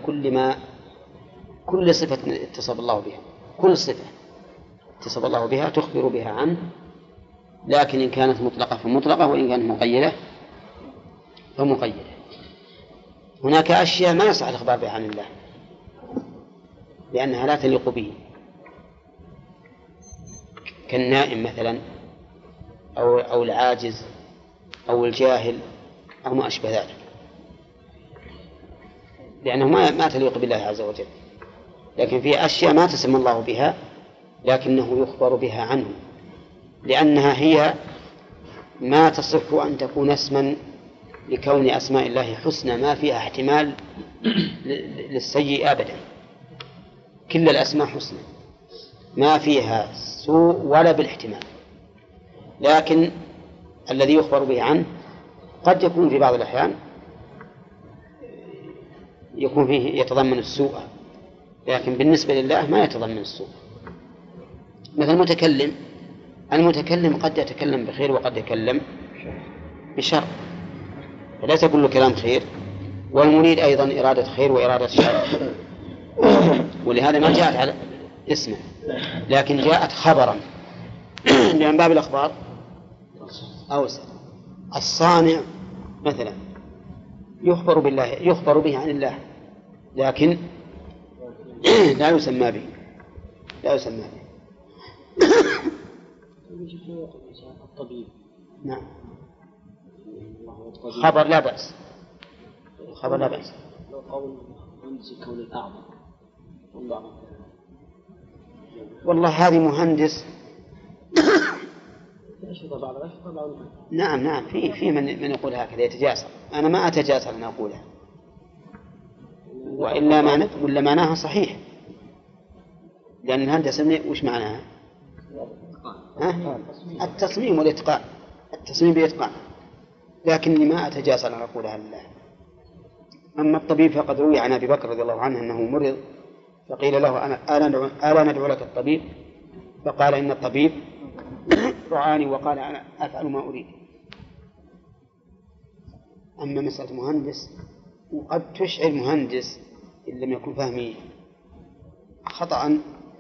كل صفة اتصف الله بها، كل صفة اتصف الله بها تخبر بها عنه، لكن إن كانت مطلقة فمطلقة، وإن كانت مقيدة فمقيدة. هناك أشياء ما يصح الإخبار بها عن الله لأنها لا تليق به، كالنائم مثلا أو العاجز أو الجاهل أو ما أشبه ذلك، لأنه ما تليق بالله عز وجل. لكن في أشياء ما تسمى الله بها لكنه يخبر بها عنه، لأنها هي ما تصح أن تكون اسما لكون أسماء الله حسنى ما فيها احتمال للسيء أبدا. كل الأسماء حسنى ما فيها سوء ولا بالاحتمال، لكن الذي يخبر به عنه قد يكون في بعض الأحيان يكون فيه يتضمن السوء، لكن بالنسبة لله ما يتضمن السوء. مثل المتكلم قد يتكلم بخير وقد يتكلم بشر، فليس كل كلام خير، والمريد أيضا إرادة خير وإرادة شر، ولهذا ما جاءت على اسمه لكن جاءت خبرا لأن باب الأخبار أوسع. الصانع مثلا يخبر به عن الله لكن لا يسمى به الطبيب نعم خبر لا بأس، لو قول مهندس الكون الأعظم والله هذه مهندس بعض نعم في من يقول هكذا يتجاسر. أنا ما أتجاسر أن أقولها، ولا معناها صحيح، لأن الهندسة وش معناها؟ التصميم والإتقان، التصميم بإتقان، لكني ما أتجاسر أن أقولها لله. أما الطبيب فقد روي عن أبي بكر رضي الله عنه أنه مرض فقيل له ألا ندعو لك الطبيب؟ فقال إن الطبيب رعاني وقال أنا أفعل ما أريد. أما مسألة مهندس، وقد تشعر مهندس إن لم يكن فهمي خطأ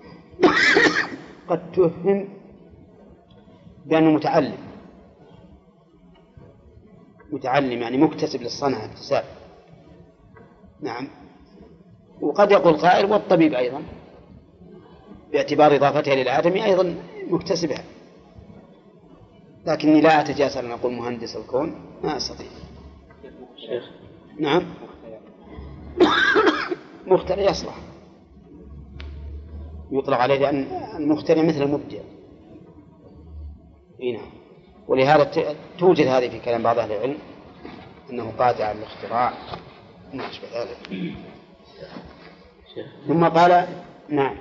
قد تفهم بأنه متعلم يعني مكتسب للصنعة اكتساب. نعم. وقد يقول قائل والطبيب أيضا باعتبار إضافتها للآدمي أيضا مكتسبها، لكني لا أتجاسر أن أقول مهندس الكون، ما أستطيع. شيخ. نعم. مخترع يصلح، يطلق عليه لأن المخترع مثل المبدع. نعم. ولهذا توجد هذه في كلام بعض أهل العلم أنه قادر على الاختراع وما أشبه ذلك. ثم قال نعم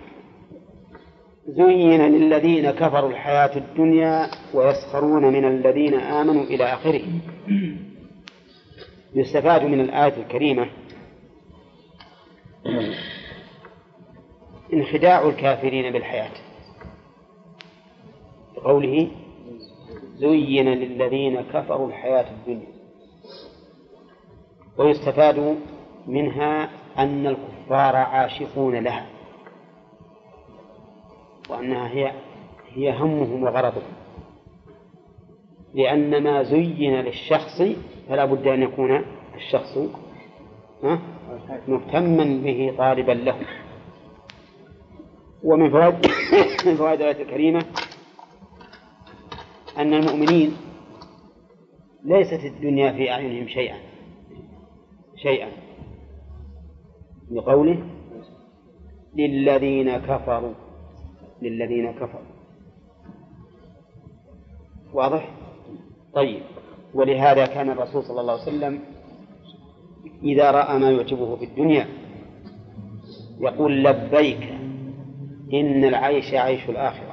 زين للذين كفروا الحياة الدنيا ويسخرون من الذين آمنوا إلى آخره. يستفاد من الآية الكريمة انخداع الكافرين بالحياة بقوله زين للذين كفروا الحياة الدنيا، ويستفاد منها أن الكفار عاشقون لها وأنها هي همهم وغرضهم، لأن ما زين للشخص فلا بد أن يكون الشخص مهتما به طالبا له. ومن فوائد الآية الكريمة أن المؤمنين ليست الدنيا في أعينهم شيئا بقوله للذين كفروا واضح؟ طيب. ولهذا كان الرسول صلى الله عليه وسلم إذا رأى ما يعجبه في الدنيا يقول لبيك إن العيش عيش الآخرة.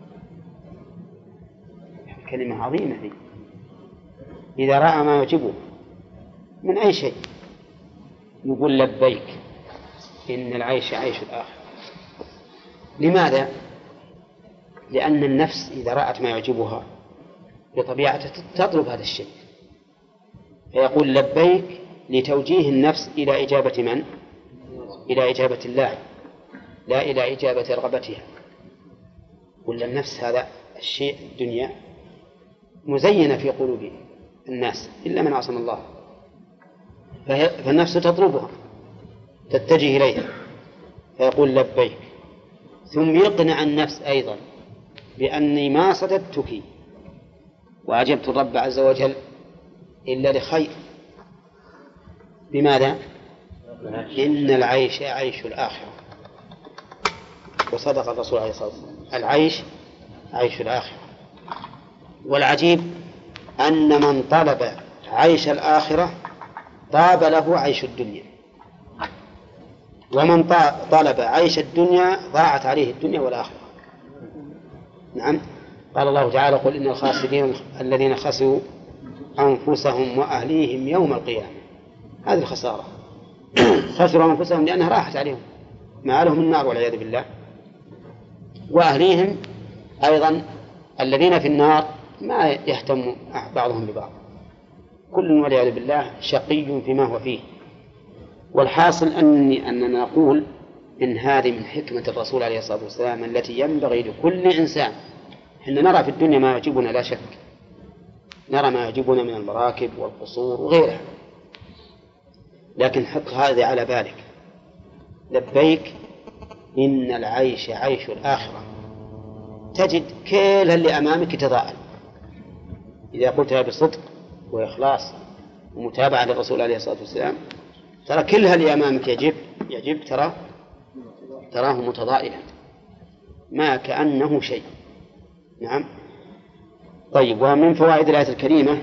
كلمة عظيمة دي. إذا رأى ما يعجبه من أي شيء يقول لبيك إن العيش عيش الآخرة. لماذا؟ لأن النفس إذا رأت ما يعجبها بطبيعتها تطلب هذا الشيء، فيقول لبيك لتوجيه النفس إلى إجابة من؟ إلى إجابة الله، لا إلى إجابة رغبتها. ولا النفس هذا الشيء الدنيا مزينة في قلوب الناس إلا من عصم الله، فالنفس تطلبها تتجه إليها فيقول لبيك، ثم يقنع النفس أيضا بأني ما صددتك وأجبت الرب عز وجل إلا لخير. بماذا؟ إن العيش عيش الآخرة. وصدق الرسول عليه الصلاة والسلام، العيش عيش الآخرة. والعجيب أن من طلب عيش الآخرة طاب له عيش الدنيا، ومن طلب عيش الدنيا ضاعت عليه الدنيا والآخرة. نعم. قال الله تعالى قل إن الخاسرين الذين خسروا أنفسهم وأهليهم يوم القيامة. هذه الخسارة. خسروا أنفسهم لأنها راحت عليهم مآلهم النار والعياذ بالله، وأهليهم أيضا الذين في النار ما يهتم بعضهم ببعض، كل والعياذ بالله شقي فيما هو فيه. والحاصل أننا نقول إن هذه من حكمة الرسول عليه الصلاة والسلام التي ينبغي لكل إنسان. إحنا نرى في الدنيا ما يعجبنا لا شك، نرى ما يعجبنا من المراكب والقصور وغيرها، لكن حط هذا على بالك لبيك إن العيش عيش الآخرة، تجد كل اللي أمامك يتضاءل إذا قلتها بصدق وإخلاص ومتابعة للرسول عليه الصلاة والسلام. ترى كل اللي أمامك يجب تراه متضائلا ما كأنه شيء. نعم. طيب. ومن فوائد الآية الكريمة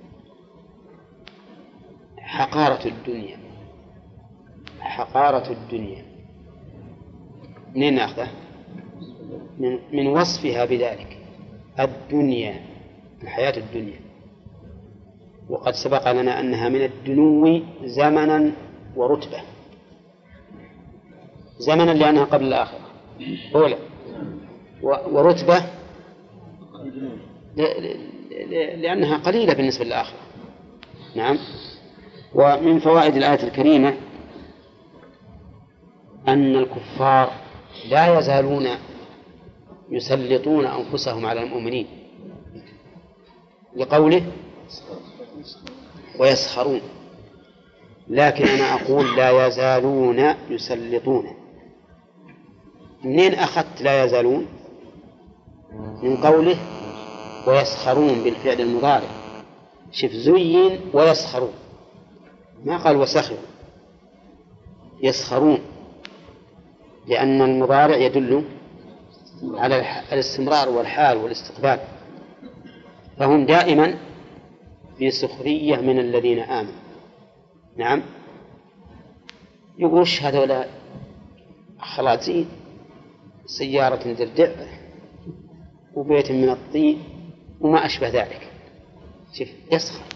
حقارة الدنيا. منين نأخذه؟ من وصفها بذلك، الدنيا، الحياة الدنيا. وقد سبق لنا أنها من الدنو زمنا ورتبة. زمنا لأنها قبل الآخرة أولى، ورتبة لأنها قليلة بالنسبة للآخرة. نعم. ومن فوائد الآية الكريمة أن الكفار لا يزالون يسلطون أنفسهم على المؤمنين لقوله ويسخرون، لكن أنا أقول لا يزالون يسلطون. منين أخذت لا يزالون؟ من قوله ويسخرون بالفعل المضارع. شف زين ويسخرون، ما قال وسخروا، يسخرون، لأن المضارع يدل على الاستمرار والحال والاستقبال، فهم دائما في سخرية من الذين آمنوا. نعم. يقولش هذولا خلاصين سيارة دردع وبيت من الطين وما أشبه ذلك. شوف يسخر،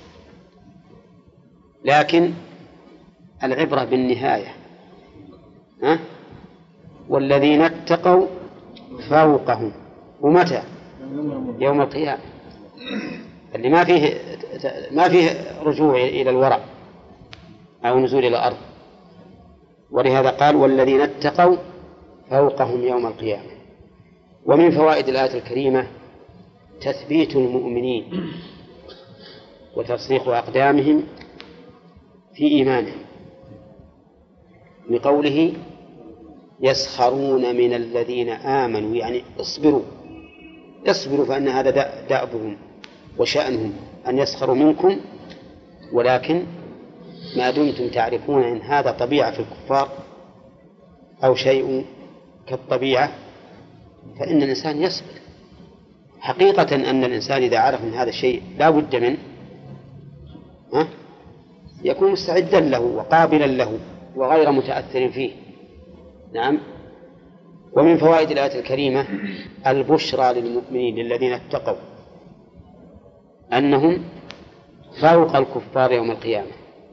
لكن العبرة بالنهاية. والذين اتقوا فوقهم، ومتى؟ يوم القيامة، اللي ما فيه رجوع إلى الوراء أو نزول إلى الأرض. ولهذا قال والذين اتقوا فوقهم يوم القيامة. ومن فوائد الآية الكريمة تثبيت المؤمنين وترسيخ أقدامهم في إيمانهم، لقوله يسخرون من الذين آمنوا، يعني اصبروا فإن هذا دأبهم وشأنهم أن يسخروا منكم، ولكن ما دمتم تعرفون أن هذا طبيعة في الكفار أو شيء كالطبيعة فإن الإنسان يصبر. حقيقة أن الإنسان إذا عرف أن هذا الشيء لا بد منه يكون مستعدا له وقابلا له وغير متأثر فيه. نعم. ومن فوائد الآية الكريمة البشرى للمؤمنين للذين اتقوا أنهم فوق الكفار يوم القيامة.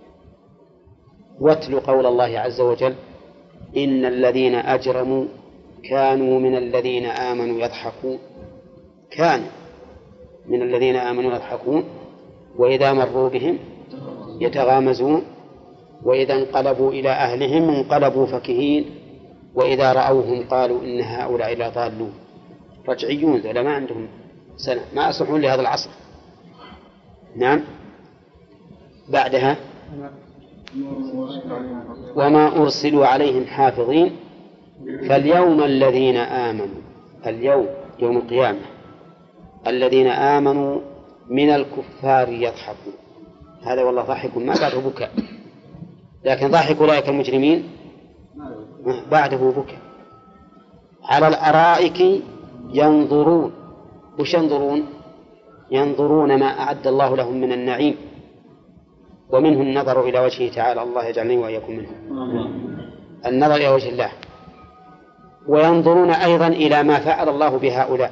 واتل قول الله عز وجل إن الذين أجرموا كانوا من الذين آمنوا يضحكون. كانوا من الذين آمنوا يضحكون وإذا مروا بهم يتغامزون وإذا انقلبوا إلى أهلهم انقلبوا فكهين وإذا رأوهم قالوا إن هؤلاء لضالون. رجعيون ذولا ما عندهم سنة، ما أصلحون لهذا العصر. نعم. بعدها وما أرسلوا عليهم حافظين فاليوم الذين آمنوا، اليوم يوم القيامة الذين آمنوا من الكفار يضحكون. هذا والله ضحك ما بعده بكاء، لكن ضحك أولئك المجرمين بعده بكاء. على الأرائك ينظرون. وش ينظرون؟ ينظرون ما أعد الله لهم من النعيم، ومنه النظر إلى وجهه تعالى، الله يجعلني وإياكم منهم. النظر إلى وجه الله. وينظرون أيضا إلى ما فعل الله بهؤلاء.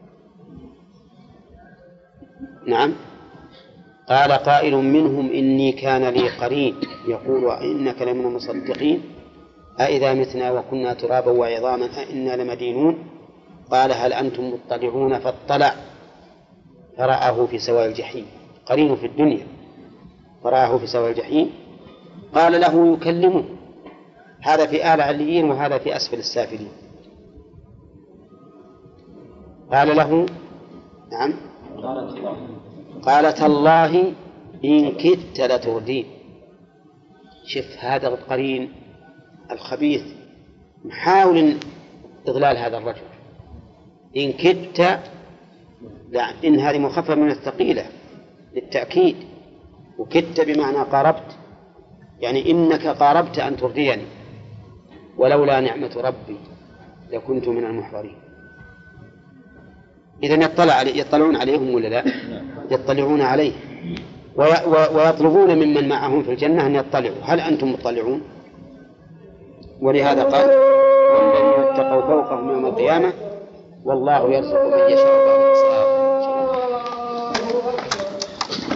نعم. قال قائل منهم إني كان لي قرين يقول إنك لمن المصدقين أإذا متنا وكنا ترابا وعظاما أإنا لمدينون. قال هل أنتم مطلعون فاطلع فرآه في سواء الجحيم. قرين في الدنيا فرآه في سواء الجحيم. قال له يكلمه، هذا في أعلى عليين وهذا في أسفل السافلين. قال له نعم قال تالله إن كدت لتردين. شف هذا القرين الخبيث محاول إضلال هذا الرجل. إن كدت، إن هذه مخففة من الثقيلة للتأكيد، وكدت بمعنى قاربت، يعني إنك قاربت أن ترديني ولولا نعمة ربي لكنت من المحضرين. إذن يطلعون عليهم ولا لا؟ يطلعون عليه ويطلبون ممن معهم في الجنة أن يطلعوا. هل أنتم مطلعون؟ ولهذا قال والذين اتقوا فوقهم يوم القيامة والله يرزق من يشاء بغير حساب.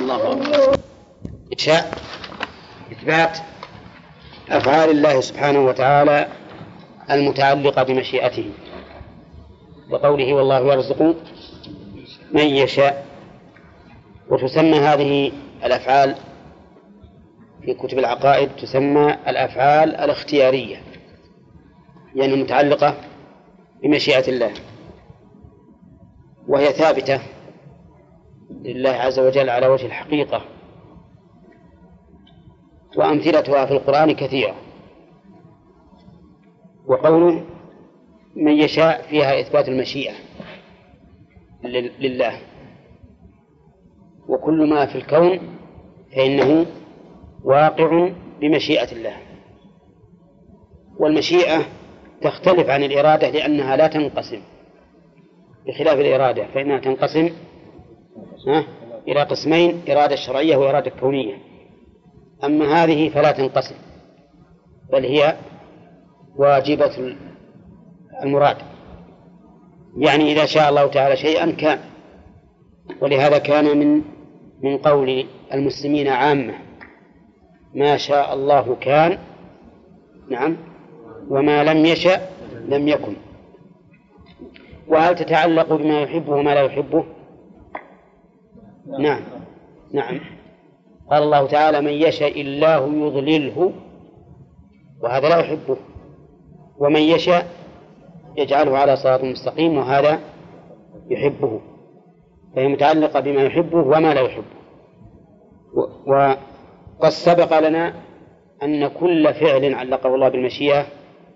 الله أكبر. يشاء إثبات أفعال الله سبحانه وتعالى المتعلقة بمشيئته، وقوله والله يرزق من يشاء. وتسمى هذه الأفعال في كتب العقائد تسمى الأفعال الاختيارية، يعني متعلقة بمشيئة الله، وهي ثابتة لله عز وجل على وجه الحقيقة، وأمثلتها في القرآن كثيرة. وقوله من يشاء فيها إثبات المشيئة لله، وكل ما في الكون فإنه واقع بمشيئة الله. والمشيئة تختلف عن الإرادة لأنها لا تنقسم، بخلاف الإرادة فإنها تنقسم إلى قسمين: إرادة شرعية وإرادة كونية. أما هذه فلا تنقسم، بل هي واجبة المراد، يعني إذا شاء الله تعالى شيئا كان. ولهذا كان من قول المسلمين عامة: ما شاء الله كان، نعم، وما لم يشأ لم يكن. وهل تتعلق بما يحبه وما لا يحبه؟ نعم، نعم. قال الله تعالى: من يشاء الله يضلله، وهذا لا يحبه، ومن يشاء يجعله على صراط مستقيم، وهذا يحبه. فهي متعلقة بما يحبه وما لا يحبه. وقد سبق لنا أن كل فعل علقه الله بالمشيئة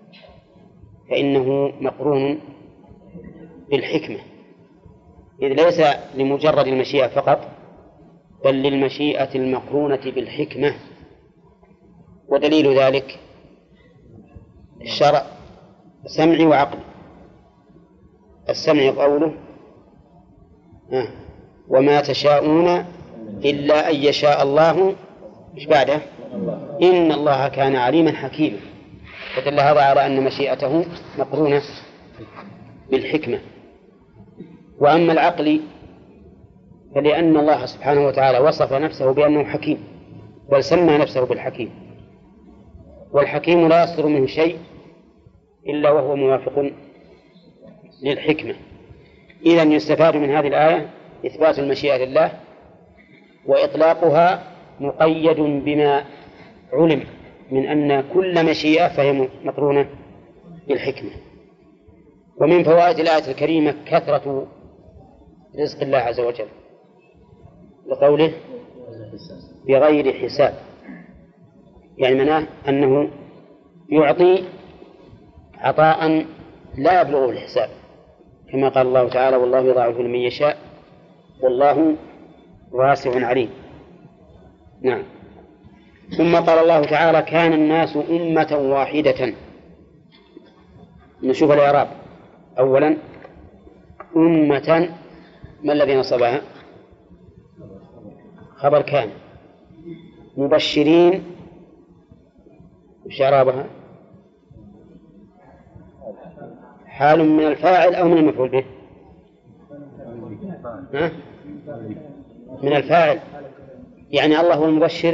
فإنه مقرون بالحكمة، إذ ليس لمجرد المشيئة فقط، بل للمشيئة المقرونة بالحكمة. ودليل ذلك الشرع سمعي وعقلي. السمع قوله: وما تشاءون إلا أن يشاء الله، إيش بعده؟ إن الله كان عليما حكيما. فدل هذا على أن مشيئته مقرونة بالحكمة. وأما العقل فلأن الله سبحانه وتعالى وصف نفسه بأنه حكيم، بل سمى نفسه بالحكيم، والحكيم لا يصدر منه شيء إلا وهو موافق للحكمة. إذن يستفاد من هذه الآية إثبات المشيئة لله، وإطلاقها مقيد بما علم من أن كل مشيئة فهي مقرونة بالحكمة. ومن فوائد الآية الكريمة كثرة رزق الله عز وجل، لقوله: بغير حساب، يعني معناه أنه يعطي عطاء لا يبلغ الحساب، كما قال الله تعالى: والله يضاعف لمن يشاء والله واسع عليم. نعم. ثم قال الله تعالى: كان الناس أمة واحدة. نشوف الإعراب. أولا أمة، ما الذي نصبها؟ خبر كان. مبشرين، وش إعرابها؟ حال من الفاعل أو من المفعول به؟ من الفاعل، يعني الله هو المبشر.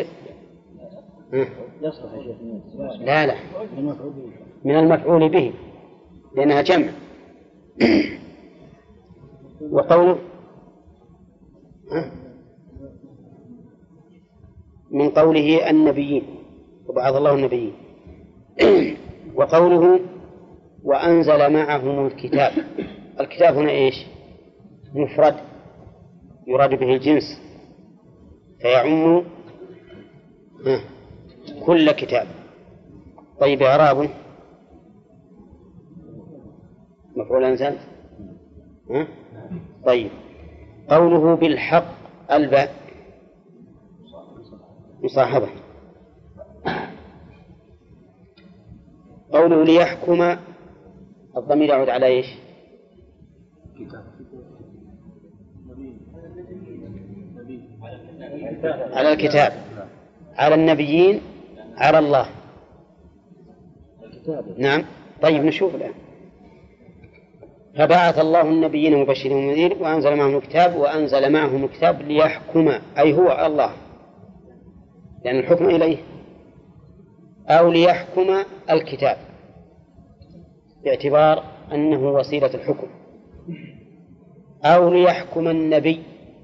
لا، من المفعول به، لأنها جمع. وقوله من قوله النبيين، وبعث الله النبيين. وقوله وأنزل معهم الكتاب. الكتاب هنا إيش؟ مفرد يراد به الجنس، فيعم كل كتاب. طيب إعرابه مفعول أنزل. طيب قوله بالحق، الباء مصاحبة. قوله ليحكم، الضمير يعود على إيش؟ على الكتاب، على النبيين، على الله. نعم. طيب نشوف الآن. فبعث الله النبيين مبشرين ومنذرين وأنزل معهم الكتاب وأنزل معهم الكتاب ليحكم، أي هو الله لأن الحكم إليه، أو ليحكم الكتاب باعتبار أنه وسيلة الحكم، أو ليحكم النبي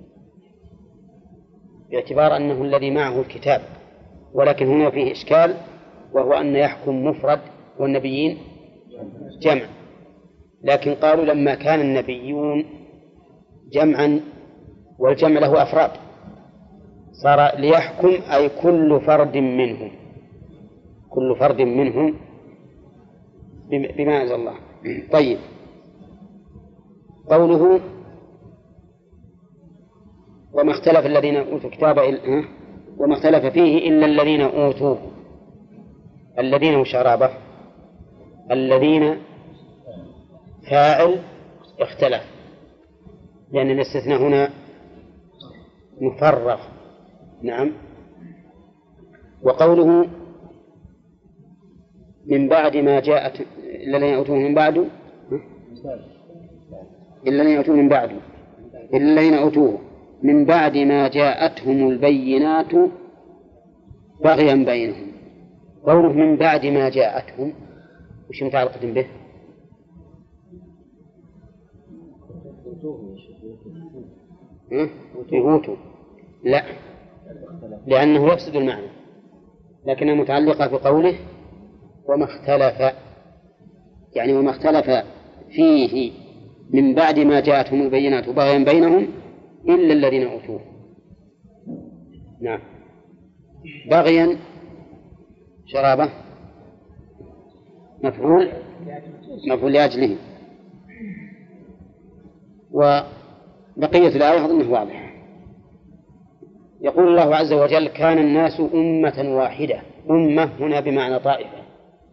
باعتبار أنه الذي معه الكتاب. ولكن هنا فيه إشكال، وهو أن يحكم مفرد والنبيين جمع، لكن قالوا لما كان النبيون جمعا والجمع له أفراد صار ليحكم أي كل فرد منهم، كل فرد منهم بما أنزل الله. طيب، قوله وما اختلف الذين أوتوا الكتاب وما اختلف فيه إلا الذين أوتوه، الذين وشرابه، الذين فاعل اختلف لأن الاستثناء هنا مفرغ. نعم. وقوله من بعد ما جاءت إلا الذين أوتوه من بعد إلا الذين أوتوه من بعد إلا الذين أوتوه من بعد ما جاءتهم البينات بغيا بينهم. قوله من بعد ما جاءتهم وش متعلقة به؟ يهوتوا لا، لأنه يفسد المعنى، لكنها متعلقة بقوله وما اختلف، يعني وما اختلف فيه من بعد ما جاءتهم البينات بغيا بينهم إلا الذين أوتوه. نعم. بغيا شرابه مفعول لأجله. وبقية الآية أظنه واضح. يقول الله عز وجل كان الناس أمة واحدة، أمة هنا بمعنى طائفة،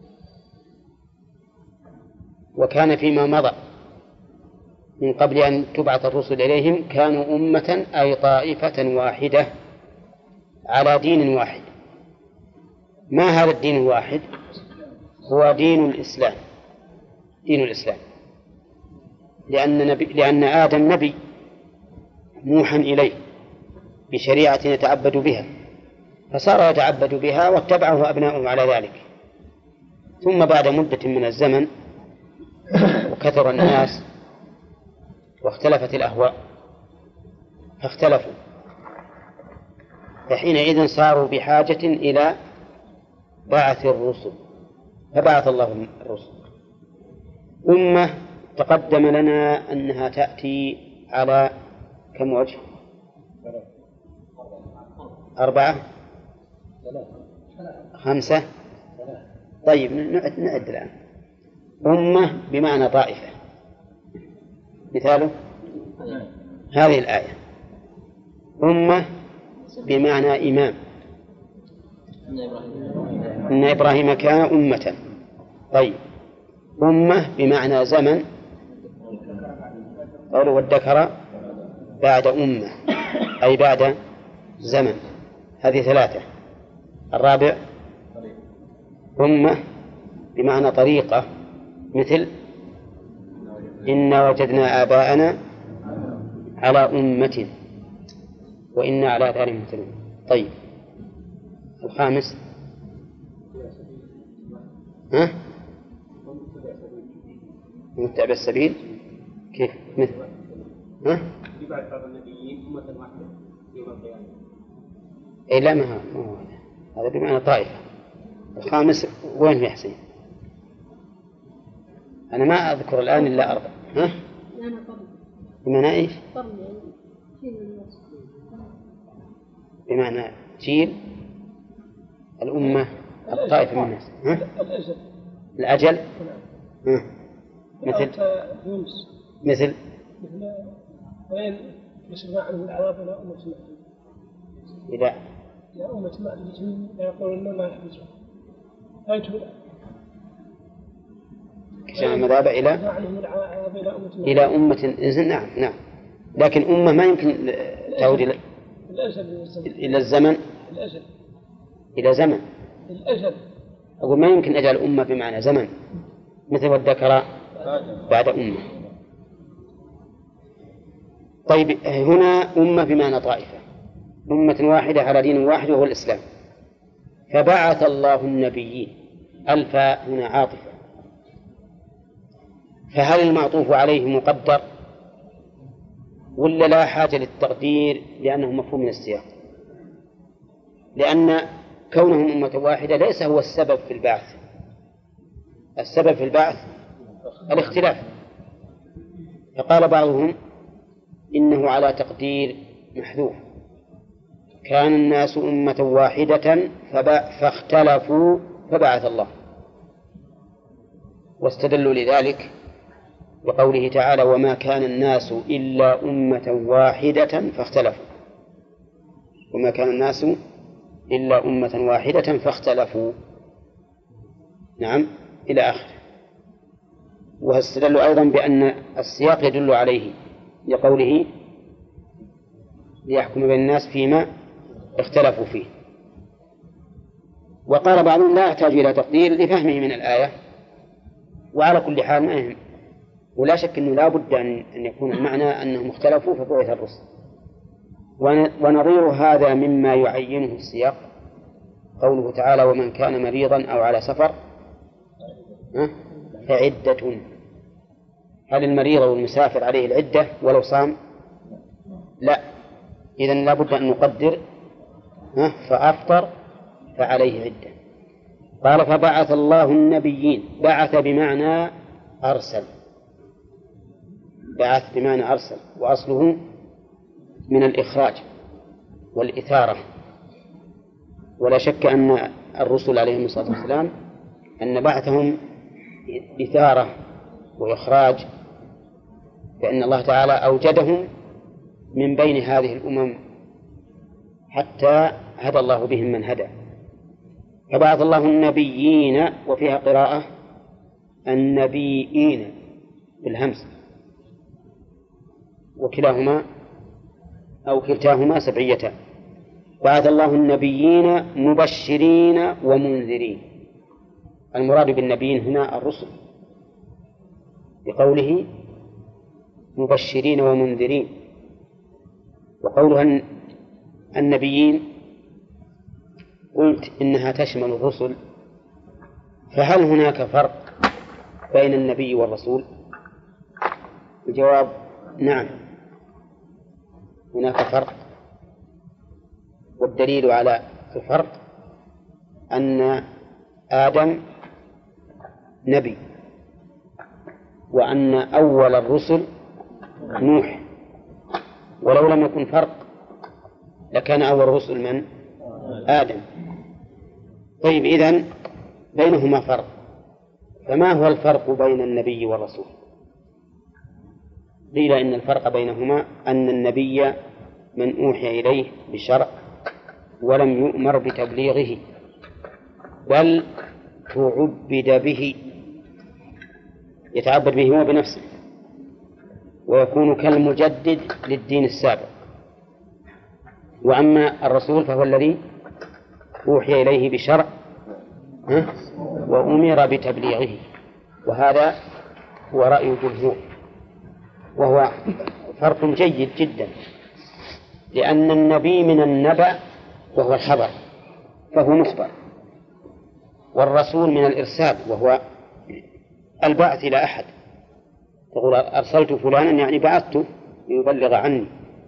وكان فيما مضى من قبل أن تبعث الرسل إليهم كانوا أمة أي طائفة واحدة على دين واحد. ما هذا الدين الواحد؟ هو دين الإسلام، دين الإسلام، لأن آدم نبي موحى إليه بشريعة يتعبد بها، فصار يتعبد بها واتبعه أبناؤه على ذلك. ثم بعد مدة من الزمن وكثر الناس واختلفت الأهواء فاختلفوا، فحينئذ صاروا بحاجة إلى بعث الرسل، فبعث الله الرسل. أمة تقدم لنا أنها تأتي على كم وجه؟ 4 5. طيب نعد الآن. أمة بمعنى طائفة، مثاله هذه الآية. أمة بمعنى إمام، إن إبراهيم كان أمة. طيب، أمة بمعنى زمن، قوله والذكر بعد أمة أي بعد زمن، هذه 3. الرابع أمة بمعنى طريقة، مثل إنا وجدنا آباءنا على أمة وإنا على آثارهم مهتدون. طيب، الخامس متبع السبيل، كيف؟ مثل يبعث بعض النبيين أمة واحدة يوم القيامة. إيه لا، ما هو هذا بمعنى طائفة. الخامس وين في حسين؟ أنا ما أذكر الآن إلا 4. بمعنى إيش؟ بمعنى جيل الأمة الطائفة من الناس. الأجل. مثل وين يسمع عنه العذاب إلى أمة معدودة. إلى أمة معدودة لا يقولون ما يحبسون فيتوا كشان المذاب إلى أمة. نعم. لكن أمة ما يمكن تعود إلى الزمن، إلى زمن الأجل. أقول ما يمكن أجعل أمة بمعنى زمن، مثل والذكر بعد أمة. طيب هنا أمة بمعنى طائفة، أمة واحدة على دين واحد وهو الإسلام. فبعث الله النبيين، الفاء هنا عاطفة، فهل المعطوف عليه مقدر ولا لا حاجة للتقدير لأنه مفهوم من السياق؟ لأن كونهم أمة واحدة ليس هو السبب في البعث، السبب في البعث الاختلاف. فقال بعضهم إنه على تقدير محذوف، كان الناس أمة واحدة فاختلفوا فبعث الله، واستدلوا لذلك بقوله تعالى وما كان الناس إلا أمة واحدة فاختلفوا، وما كان الناس إلا أمة واحدة فاختلفوا، نعم إلى آخره. واستدلوا أيضا بأن السياق يدل عليه لقوله ليحكم بين الناس فيما اختلفوا فيه. وقال بعضهم لا يحتاج إلى تقدير لفهمه من الآية، وعلى كل حال ما يهم، ولا شك أنه لا بد أن يكون المعنى أنهم اختلفوا فبعث الرسل. ونظير هذا مما يعينه السياق قوله تعالى ومن كان مريضا أو على سفر فعدة. هل المريض والمسافر عليه العدة ولو صام؟ لا، إذن لا بد أن نقدر فأفطر فعليه عدة. قال فبعث الله النبيين، بعث بمعنى أرسل، بعث بمعنى أرسل، وأصله من الإخراج والإثارة. ولا شك أن الرسل عليهم الصلاة والسلام أن بعثهم إثارة وإخراج، فإن الله تعالى أوجدهم من بين هذه الأمم حتى هدى الله بهم من هدى. فبعث الله النبيين، وفيها قراءة النبيين بالهمس، وكلاهما أو كلتاهما سبعيتان. بعث الله النبيين مبشرين ومنذرين. المراد بالنبيين هنا الرسل بقوله مبشرين ومنذرين، وقولها النبيين قلت إنها تشمل الرسل. فهل هناك فرق بين النبي والرسول؟ الجواب نعم، هناك فرق، والدليل على الفرق أن آدم نبي، وأن أول الرسل نوح. ولو لم يكن فرق لكان أول الرسل من؟ آدم. طيب إذن بينهما فرق، فما هو الفرق بين النبي والرسول؟ قيل إن الفرق بينهما أن النبي من أوحي إليه بشرع ولم يؤمر بتبليغه، بل تعبد به، يتعبد به هو بنفسه، ويكون كالمجدد للدين السابق. وأما الرسول فهو الذي أوحي إليه بشرع وأمر بتبليغه، وهذا هو رأي الجمهور، وهو فرق جيد جدا، لأن النبي من النبأ وهو الخبر فهو مخبر، والرسول من الإرسال وهو البعث إلى أحد، تقول أرسلت فلانا يعني بعثته ليبلغ عني،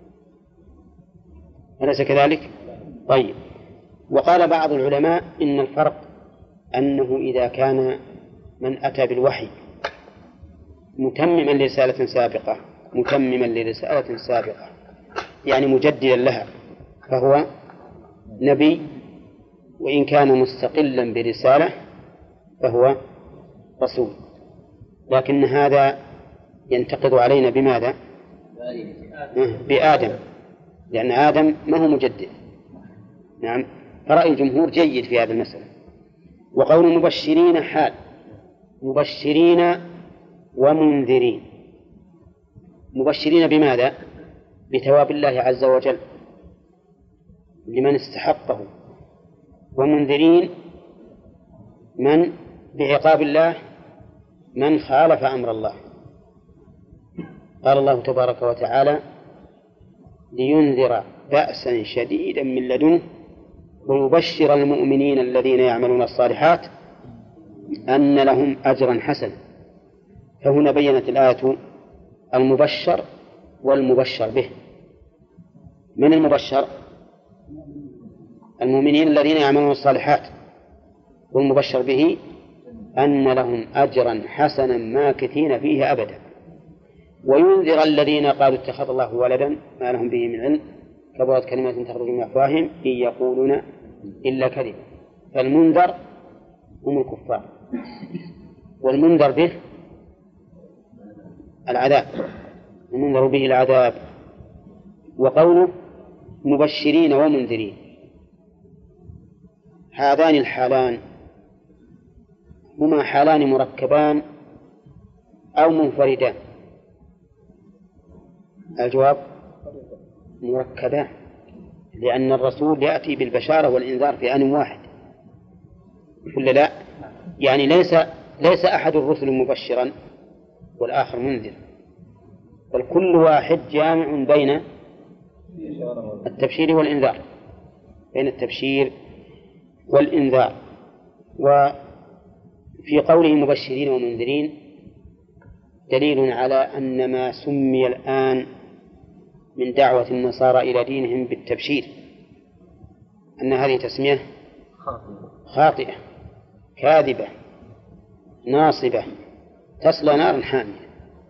أليس كذلك؟ طيب. وقال بعض العلماء إن الفرق أنه إذا كان من أتى بالوحي متمما لرسالة سابقة يعني مجددا لها فهو نبي، وإن كان مستقلا برسالة فهو رسول. لكن هذا ينتقد علينا بماذا؟ بآدم، لأن آدم ما هو مجدد. نعم، فرأي الجمهور جيد في هذه المسألة. وقول مبشرين حال، مبشرين ومنذرين. مبشرين بماذا؟ بثواب الله عز وجل لمن استحقه، ومنذرين من بعقاب الله من خالف أمر الله. قال الله تبارك وتعالى لينذر بأسا شديدا من لدنه ويبشر المؤمنين الذين يعملون الصالحات أن لهم أجرا حسنا. فهنا بينت الآية المبشر والمبشر به. من المبشر؟ المؤمنين الذين يعملون الصالحات، والمبشر به أن لهم أجرا حسنا ماكثين فيه أبدا. وينذر الذين قالوا اتخذ الله ولدا ما لهم به من علم كبرت كلمة تخرج من أفواههم إن يقولون إلا كذبا. فالمنذر هم الكفار، والمنذر به العذاب، المنذر به العذاب. وقوله مبشرين ومنذرين، هذان الحالان هما حالان مركبان أو منفردان؟ الجواب مركبان، لأن الرسول يأتي بالبشارة والإنذار في آن واحد، ولا لا؟ يعني ليس أحد الرسل مبشرا والآخر منذر، بل كل واحد جامع بين التبشير والإنذار، بين التبشير والإنذار. وفي قوله مبشرين ومنذرين دليل على أن ما سمي الآن من دعوة النصارى إلى دينهم بالتبشير أن هذه تسمية خاطئة كاذبة ناصبة تصلى نارا حامية.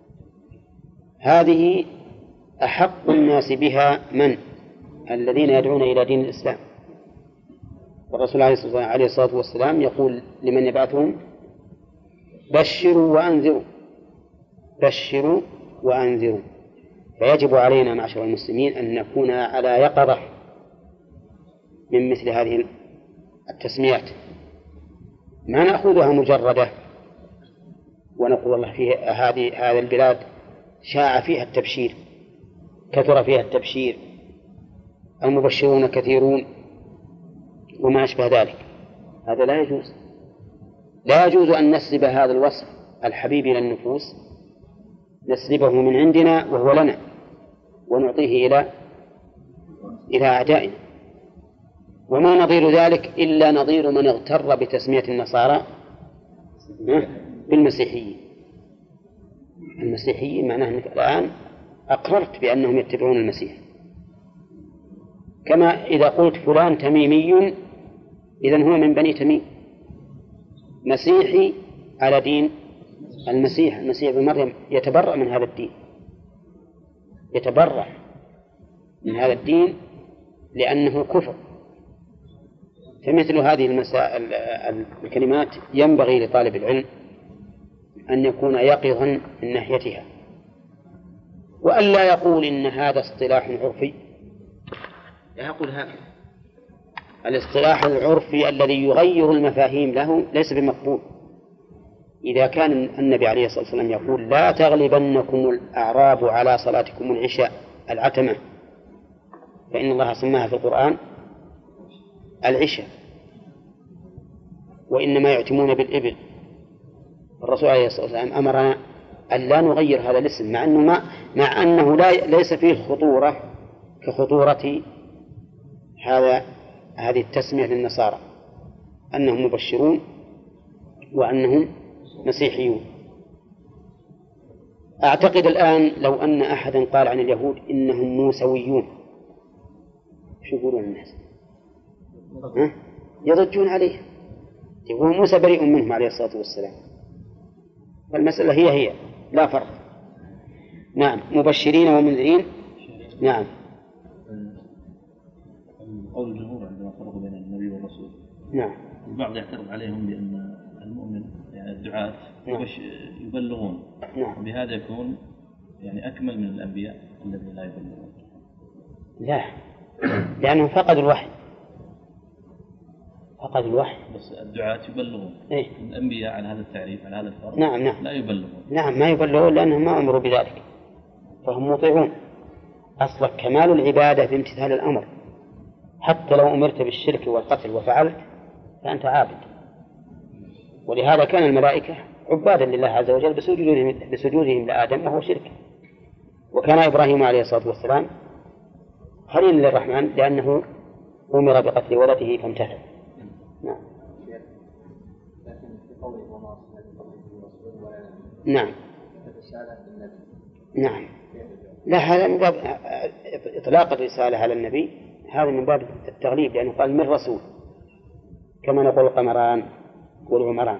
هذه أحق الناس بها من؟ الذين يدعون إلى دين الإسلام. والرسول عليه الصلاة والسلام يقول لمن يبعثهم بشروا وأنذروا، بشروا وأنذروا. فيجب علينا معشر المسلمين أن نكون على يقظة من مثل هذه التسميات، ما نأخذها مجردة ونقول الله في هذه البلاد شاع فيها التبشير، كثر فيها التبشير، المبشرون كثيرون وما أشبه ذلك. هذا لا يجوز، لا يجوز أن نسلب هذا الوصف الحبيب إلى النفوس، نسلبه من عندنا وهو لنا ونعطيه إلى أعدائنا. وما نظير ذلك إلا نظير من اغتر بتسمية النصارى بالمسيحيين. المسيحيين معناه أنك الآن أقررت بأنهم يتبعون المسيح، كما إذا قلت فلان تميمي إذن هو من بني تميم، مسيحي على دين المسيح ابن مريم، يتبرأ من هذا الدين، يتبرأ من هذا الدين لأنه كفر. فمثل هذه المسائل الكلمات ينبغي لطالب العلم أن يكون يقظا من ناحيتها، وأن لا يقول إن هذا اصطلاح عرفي. لا يقول هكذا. الاصطلاح العرفي الذي يغير المفاهيم له ليس بمقبول. إذا كان النبي عليه الصلاة والسلام يقول لا تغلبنكم الأعراب على صلاتكم العشاء العتمة، فإن الله سماها في القرآن العشاء، وإنما يعتمون بالإبل. الرسول عليه الصلاة والسلام أمرنا أن لا نغير هذا الاسم، مع أنه ليس فيه خطورة كخطورة هذه التسمية للنصارى أنهم مبشرون وأنهم مسيحيون. أعتقد الآن لو أن أحدا قال عن اليهود إنهم موسويون، شو يقولون الناس؟ يضجون عليه، يقول موسى بريء منهم عليه الصلاة والسلام. فالمسألة هي لا فرق. نعم، مبشرين ومنذرين. نعم. قول الجمهور عندما فرقوا بين النبي والرسول، نعم، البعض يعترض عليهم بأن المؤمن يعني الدعاة يبلغون، نعم، وبهذا يكون يعني أكمل من الأنبياء الذين لا يبلغون. لا، لأنهم فقدوا الوحي، فقدوا الوحي. بس الدعاة يبلغون. إيه؟ الأنبياء على هذا التعريف، على هذا الفرق، نعم نعم لا يبلغون. نعم، ما يبلغون لأنهم ما أمروا بذلك، فهم مطيعون. أصلا كمال العبادة بامتثال الأمر، حتى لو أمرت بالشرك والقتل وفعلت فأنت عابد. ولهذا كان الملائكة عبادا لله عز وجل بسجودهم لآدم وهو شرك. وكان إبراهيم عليه الصلاة والسلام خليل للرحمن لأنه أمر بقتل ولده فامتثل. نعم. نعم. نعم. لا، هذا من باب إطلاق الرسالة على النبي، هذا من باب التغليب، لأنه قال من رسول، كما نقول القمران والعمران.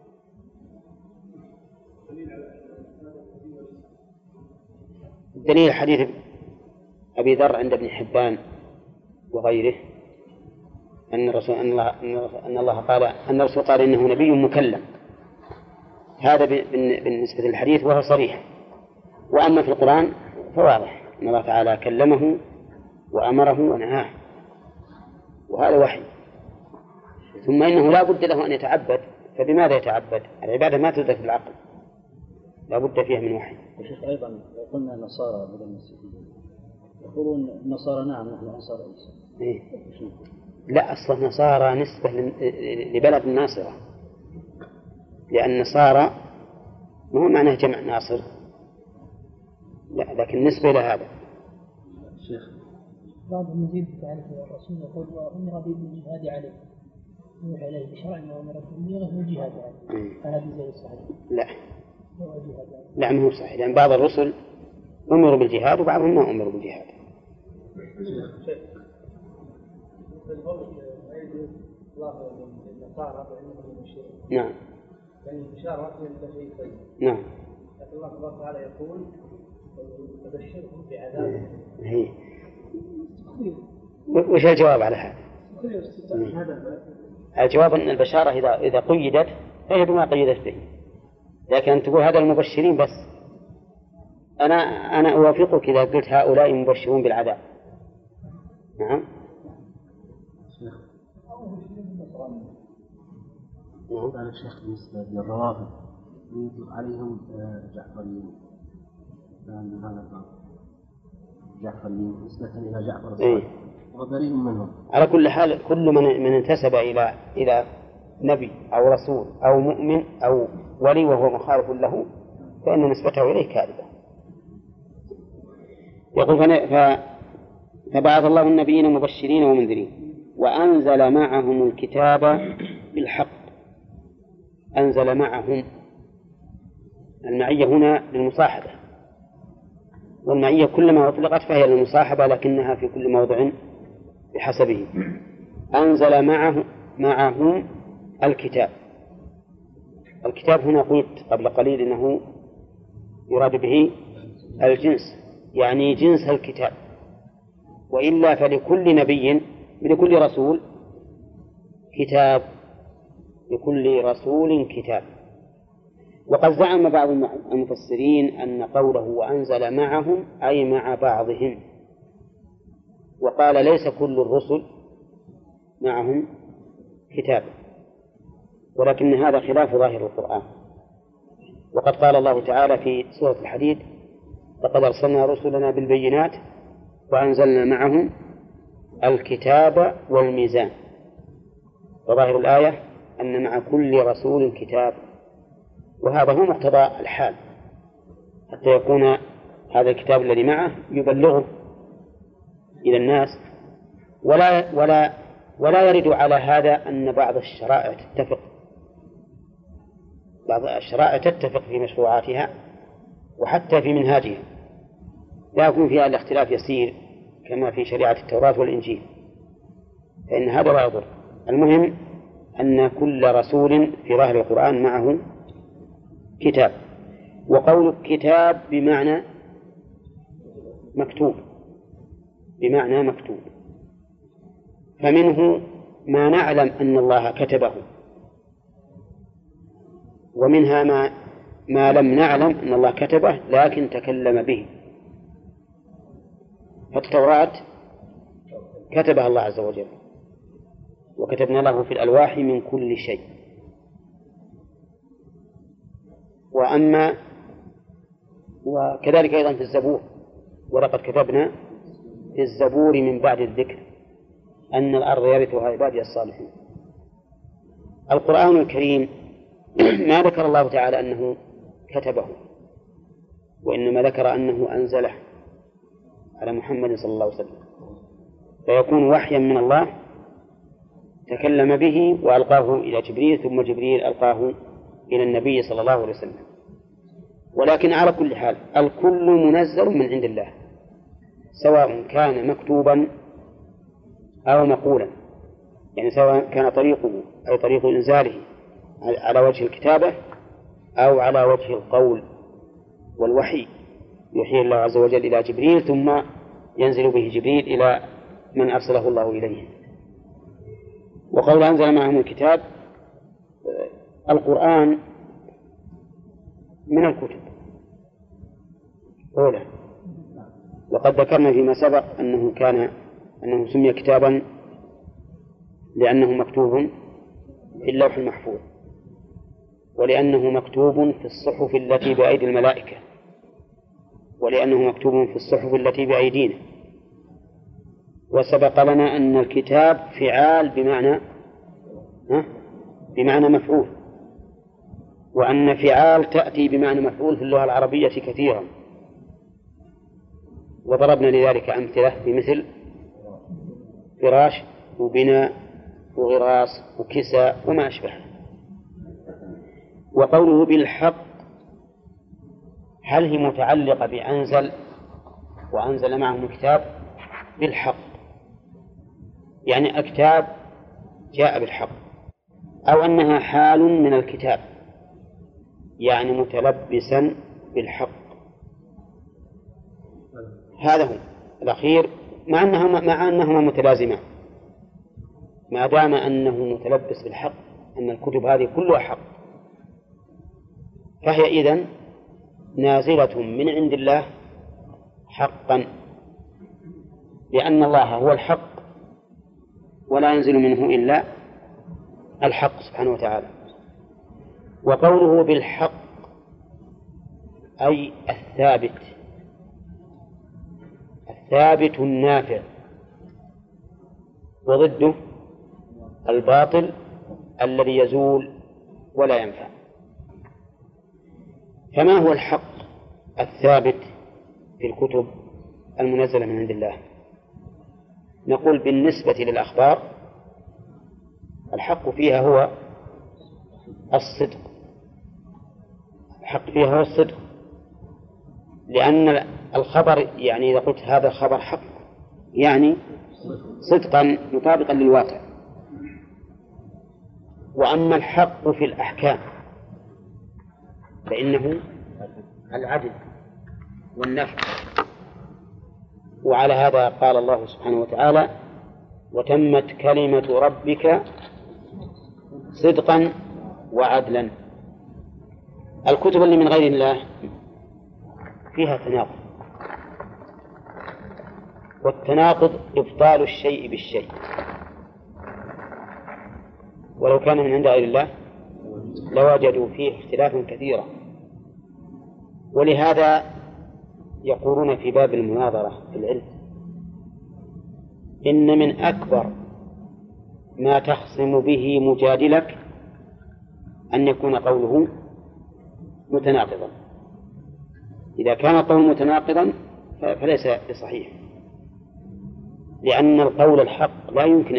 دليل حديث أبي ذر عند ابن حبان وغيره أن الله قال أن الرسول قال إنه نبي مكلم، هذا بالنسبة للحديث وهو صريح. وأما في القرآن فواضح أن الله تعالى كلمه وأمره ونهاه، وهذا وحي. ثم إنه لا بد له أن يتعبد، فبماذا يتعبد؟ العبادة ما تدرك بالعقل، لا بد فيها من وحي. وشيخ أيضا لو قلنا النصارى بدل المسيحيين يقولون النصارى نعم نحن أنصار عيسى. إيه؟ لا، أصل النصارى نسبة لبلد الناصرة، لأن النصارى ما هو معناه جمع ناصر، لا، لكن نسبة إلى هذا. شيخ بعض المزيد تعرف الرسول يقول وأمر بالجهاد عليه، يوحى إليه بشرع وأمر بالجهاد عليه، هذا زي الصحيح؟ لا، لا ما هو صحيح، لأن بعض الرسل أمروا بالجهاد وبعضهم ما أمروا بالجهاد. نعم. نعم. لكن الله سبحانه وتعالى يقول تبشرهم بعذاب. وش الجواب على هذا؟ الجواب أن البشارة إذا قيدت فهي بما قيدت به، لكن تقول هذا المبشرين بس. أنا أوافقك إذا قلت هؤلاء مبشرون بالعذاب. نعم. قال الشيخ بالنسبة للروافض يطلق عليهم جعفريين، هذا جعفريين نسبة إلى جعفر الصادق وبريء منهم. على كل حال كل من انتسب إلى نبي أو رسول أو مؤمن أو ولي وهو مخالف له فإن نسبته إليه كاذبة. يقول فبعث الله النبيين مبشرين ومنذرين وأنزل معهم الكتاب بالحق. أنزل معهم، المعية هنا للمصاحبة، والمعية كلما أطلقت فهي للمصاحبة لكنها في كل موضع بحسبه. أنزل معهم الكتاب. الكتاب هنا قلت قبل قليل إنه يراد به الجنس، يعني جنس الكتاب، وإلا فلكل نبي لكل رسول كتاب، لكل رسول كتاب. وقد زعم بعض المفسرين أن قوله وأنزل معهم أي مع بعضهم، وقال ليس كل الرسل معهم كتاب، ولكن هذا خلاف ظاهر القرآن. وقد قال الله تعالى في سورة الحديد لقد أرسلنا رسلنا بالبينات وأنزلنا معهم الكتاب والميزان. وظاهر الآية أن مع كل رسول كتاب، وهذا هو مقتضى الحال، حتى يكون هذا الكتاب الذي معه يبلغه إلى الناس. ولا يرد على هذا أن بعض الشرائع تتفق، بعض الشرائع تتفق في مشروعاتها وحتى في منهاجها، لا يكون فيها الاختلاف يسير كما في شريعة التوراة والإنجيل، فإن هذا لا يضر. المهم أن كل رسول في ظاهر القرآن معه كتاب. وقول كتاب بمعنى مكتوب، بمعنى مكتوب، فمنه ما نعلم أن الله كتبه، ومنها ما لم نعلم أن الله كتبه لكن تكلم به. فالتوراة كتبها الله عز وجل، وكتبنا له في الألواح من كل شيء. وكذلك أيضا في الزبور، ولقد كتبنا في الزبور من بعد الذكر أن الأرض يرثها عبادي الصالحين. القرآن الكريم ما ذكر الله تعالى أنه كتبه، وإنما ذكر أنه أنزله على محمد صلى الله عليه وسلم. فيكون وحيا من الله تكلم به وألقاه إلى جبريل، ثم جبريل ألقاه إلى النبي صلى الله عليه وسلم. ولكن على كل حال الكل منزل من عند الله، سواء كان مكتوبا أو مقولا، يعني سواء كان طريقه أي طريق إنزاله على وجه الكتابة أو على وجه القول والوحي، يوحي الله عز وجل إلى جبريل ثم ينزل به جبريل إلى من أرسله الله إليه. وقول أنزل معهم الكتاب، القرآن من الكتب أولى، وقد ذكرنا فيما سبق أنه سمي كتابا لأنه مكتوب في اللوح المحفوظ، ولأنه مكتوب في الصحف التي بأيدي الملائكة، ولأنه مكتوب في الصحف التي بأيدينا. وسبق لنا أن الكتاب فعال بمعنى مفعول، وأن فعال تأتي بمعنى مفعول في اللغة العربية كثيرا، وضربنا لذلك أمثلة بمثل فراش وبناء وغراس وكساء وما أشبهه. وقوله بالحق هل هي متعلقة بأنزل وأنزل معهم الكتاب؟ بالحق يعني الكتاب جاء بالحق، أو أنها حال من الكتاب يعني متلبسا بالحق. هذا هو الأخير، مع أنهما متلازمان، ما دام أنه متلبس بالحق، أن الكتب هذه كلها حق، فهي إذن نازلة من عند الله حقا، لأن الله هو الحق ولا ينزل منه إلا الحق سبحانه وتعالى. وقوله بالحق أي الثابت النافع، وضده الباطل الذي يزول ولا ينفع. فما هو الحق الثابت في الكتب المنزلة من عند الله؟ نقول بالنسبة للأخبار الحق فيها هو الصدق، الحق فيها هو الصدق، لأن الخبر يعني إذا قلت هذا الخبر حق يعني صدقا مطابقا للواقع. وأما الحق في الأحكام فإنه العدل والنفع، وعلى هذا قال الله سبحانه وتعالى وتمت كلمة ربك صدقا وعدلا. الكتب اللي من غير الله فيها تناقض، والتناقض إبطال الشيء بالشيء، ولو كان من عند غير الله لوجدوا فيه اختلافا كثيرا. ولهذا يقولون في باب المناظرة في العلم إن من أكبر ما تخصم به مجادلك أن يكون قوله متناقضا. إذا كان قوله متناقضا فليس بصحيح، لأن القول الحق لا يمكن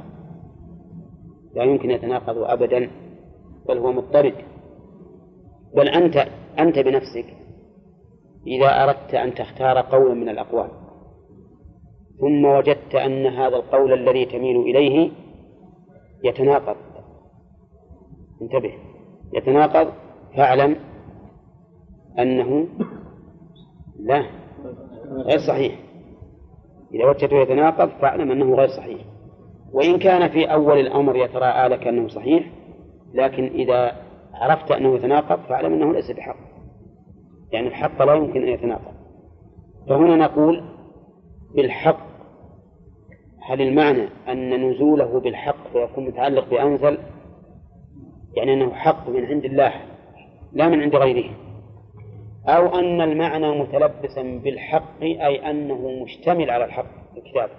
يتناقض أبدا، بل هو مضطرد. بل أنت بنفسك إذا أردت أن تختار قولا من الأقوال ثم وجدت أن هذا القول الذي تميل إليه يتناقض، انتبه، يتناقض، فاعلم أنه لا غير صحيح. إذا وجدته يتناقض فاعلم أنه غير صحيح، وإن كان في أول الأمر يتراءى لك أنه صحيح، لكن إذا عرفت أنه يتناقض فاعلم أنه ليس بحق، يعني الحق لا يمكن أن يتناقض. فهنا نقول بالحق، هل المعنى أن نزوله بالحق فيكون متعلق بأنزل، يعني أنه حق من عند الله لا من عند غيره، أو أن المعنى متلبسا بالحق أي أنه مشتمل على الحق في الكتاب؟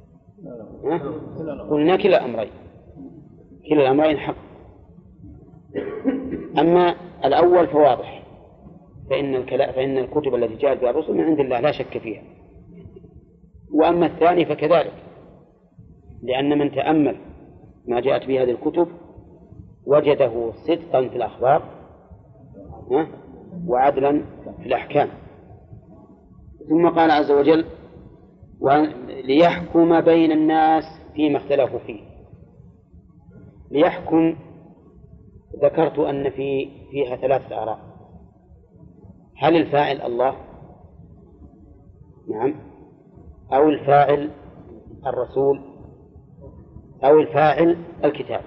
قلنا كلا الأمرين حق. أما الأول فواضح، فإن الكتب التي جاءت بها الرسل من عند الله لا شك فيها. وأما الثاني فكذلك، لأن من تأمل ما جاءت به هذه الكتب وجده صدقا في الأخبار وعدلا في الأحكام. ثم قال عز وجل ليحكم بين الناس فيما اختلفوا فيه. ليحكم ذكرت أن فيها 3 آراء. هل الفاعل الله؟ نعم. أو الفاعل الرسول؟ أو الفاعل الكتاب؟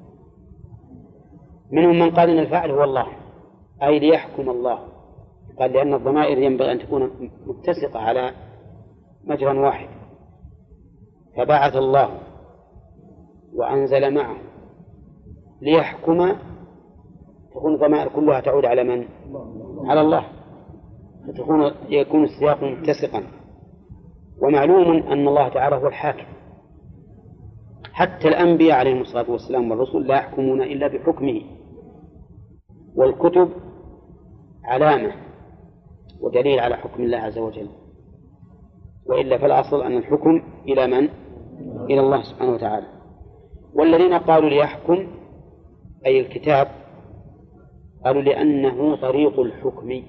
منهم من قال إن الفاعل هو الله، أي ليحكم الله، قال لأن الضمائر ينبغي أن تكون متسقة على مجرى واحد، فبعث الله وأنزل معه ليحكم، تكون الضمائر كلها تعود على من؟ على الله، يكون السياق متسقا. ومعلوم أن الله تعالى هو الحاكم، حتى الأنبياء عليهم الصلاة والسلام والرسل لا يحكمون إلا بحكمه، والكتب علامة ودليل على حكم الله عز وجل، وإلا فالأصل أن الحكم إلى من؟ إلى الله سبحانه وتعالى. والذين قالوا ليحكم أي الكتاب قالوا لأنه طريق الحكم،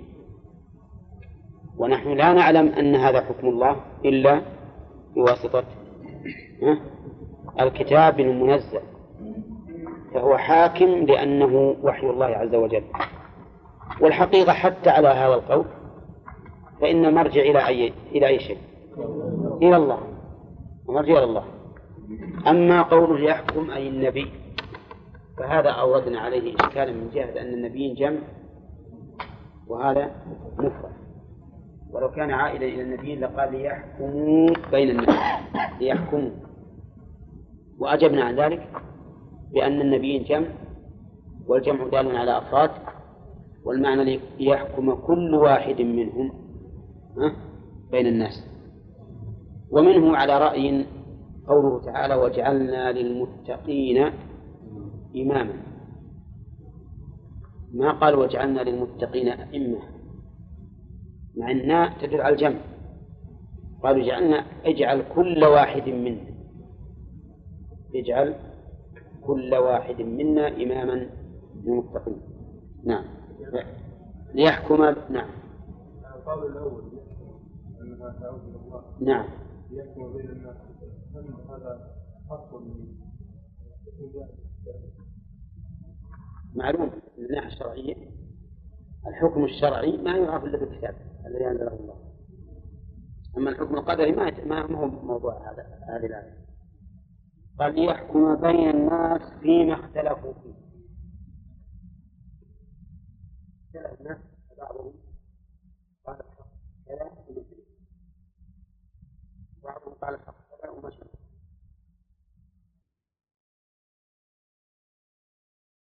ونحن لا نعلم أن هذا حكم الله إلا بواسطة الكتاب المنزل، فهو حاكم لأنه وحي الله عز وجل. والحقيقة حتى على هذا القول فإن المرجع إلى أي شيء؟ إلى الله، المرجع إلى الله. أما قوله يحكم أي النبي فهذا أوردنا عليه إشكالا من جهة أن النبيين جمع وهذا مفرد، ولو كان عائدا إلى النبيين لقال ليحكموا بين الناس، ليحكموا، وأجبنا عن ذلك بأن النبيين جمع، والجمع دال على أفراد، والمعنى ليحكم كل واحد منهم بين الناس. ومنه على رأي قوله تعالى وجعلنا للمتقين إماما، ما قال وجعلنا للمتقين أئمة، مع أنها تدل على الجمع، قالوا جعلنا اجعل كل واحد منا، اجعل كل واحد منا إماما للمتقين. نعم ليحكم. نعم القول الأول أنها تعود إلى الله. نعم ليحكم بين الناس، هذا أصل من معلوم من الناحية الشرعية الحكم الشرعي ما يعرف إلا بالكتاب الذي أنزله الله، أما الحكم القدري ما هو موضوع هذه الآية. قال ليحكم بين الناس فيما اختلفوا فيه. اختلف الناس بعضهم قال الحق كذا ومثله، بعضهم قال الحق كذا ومثله،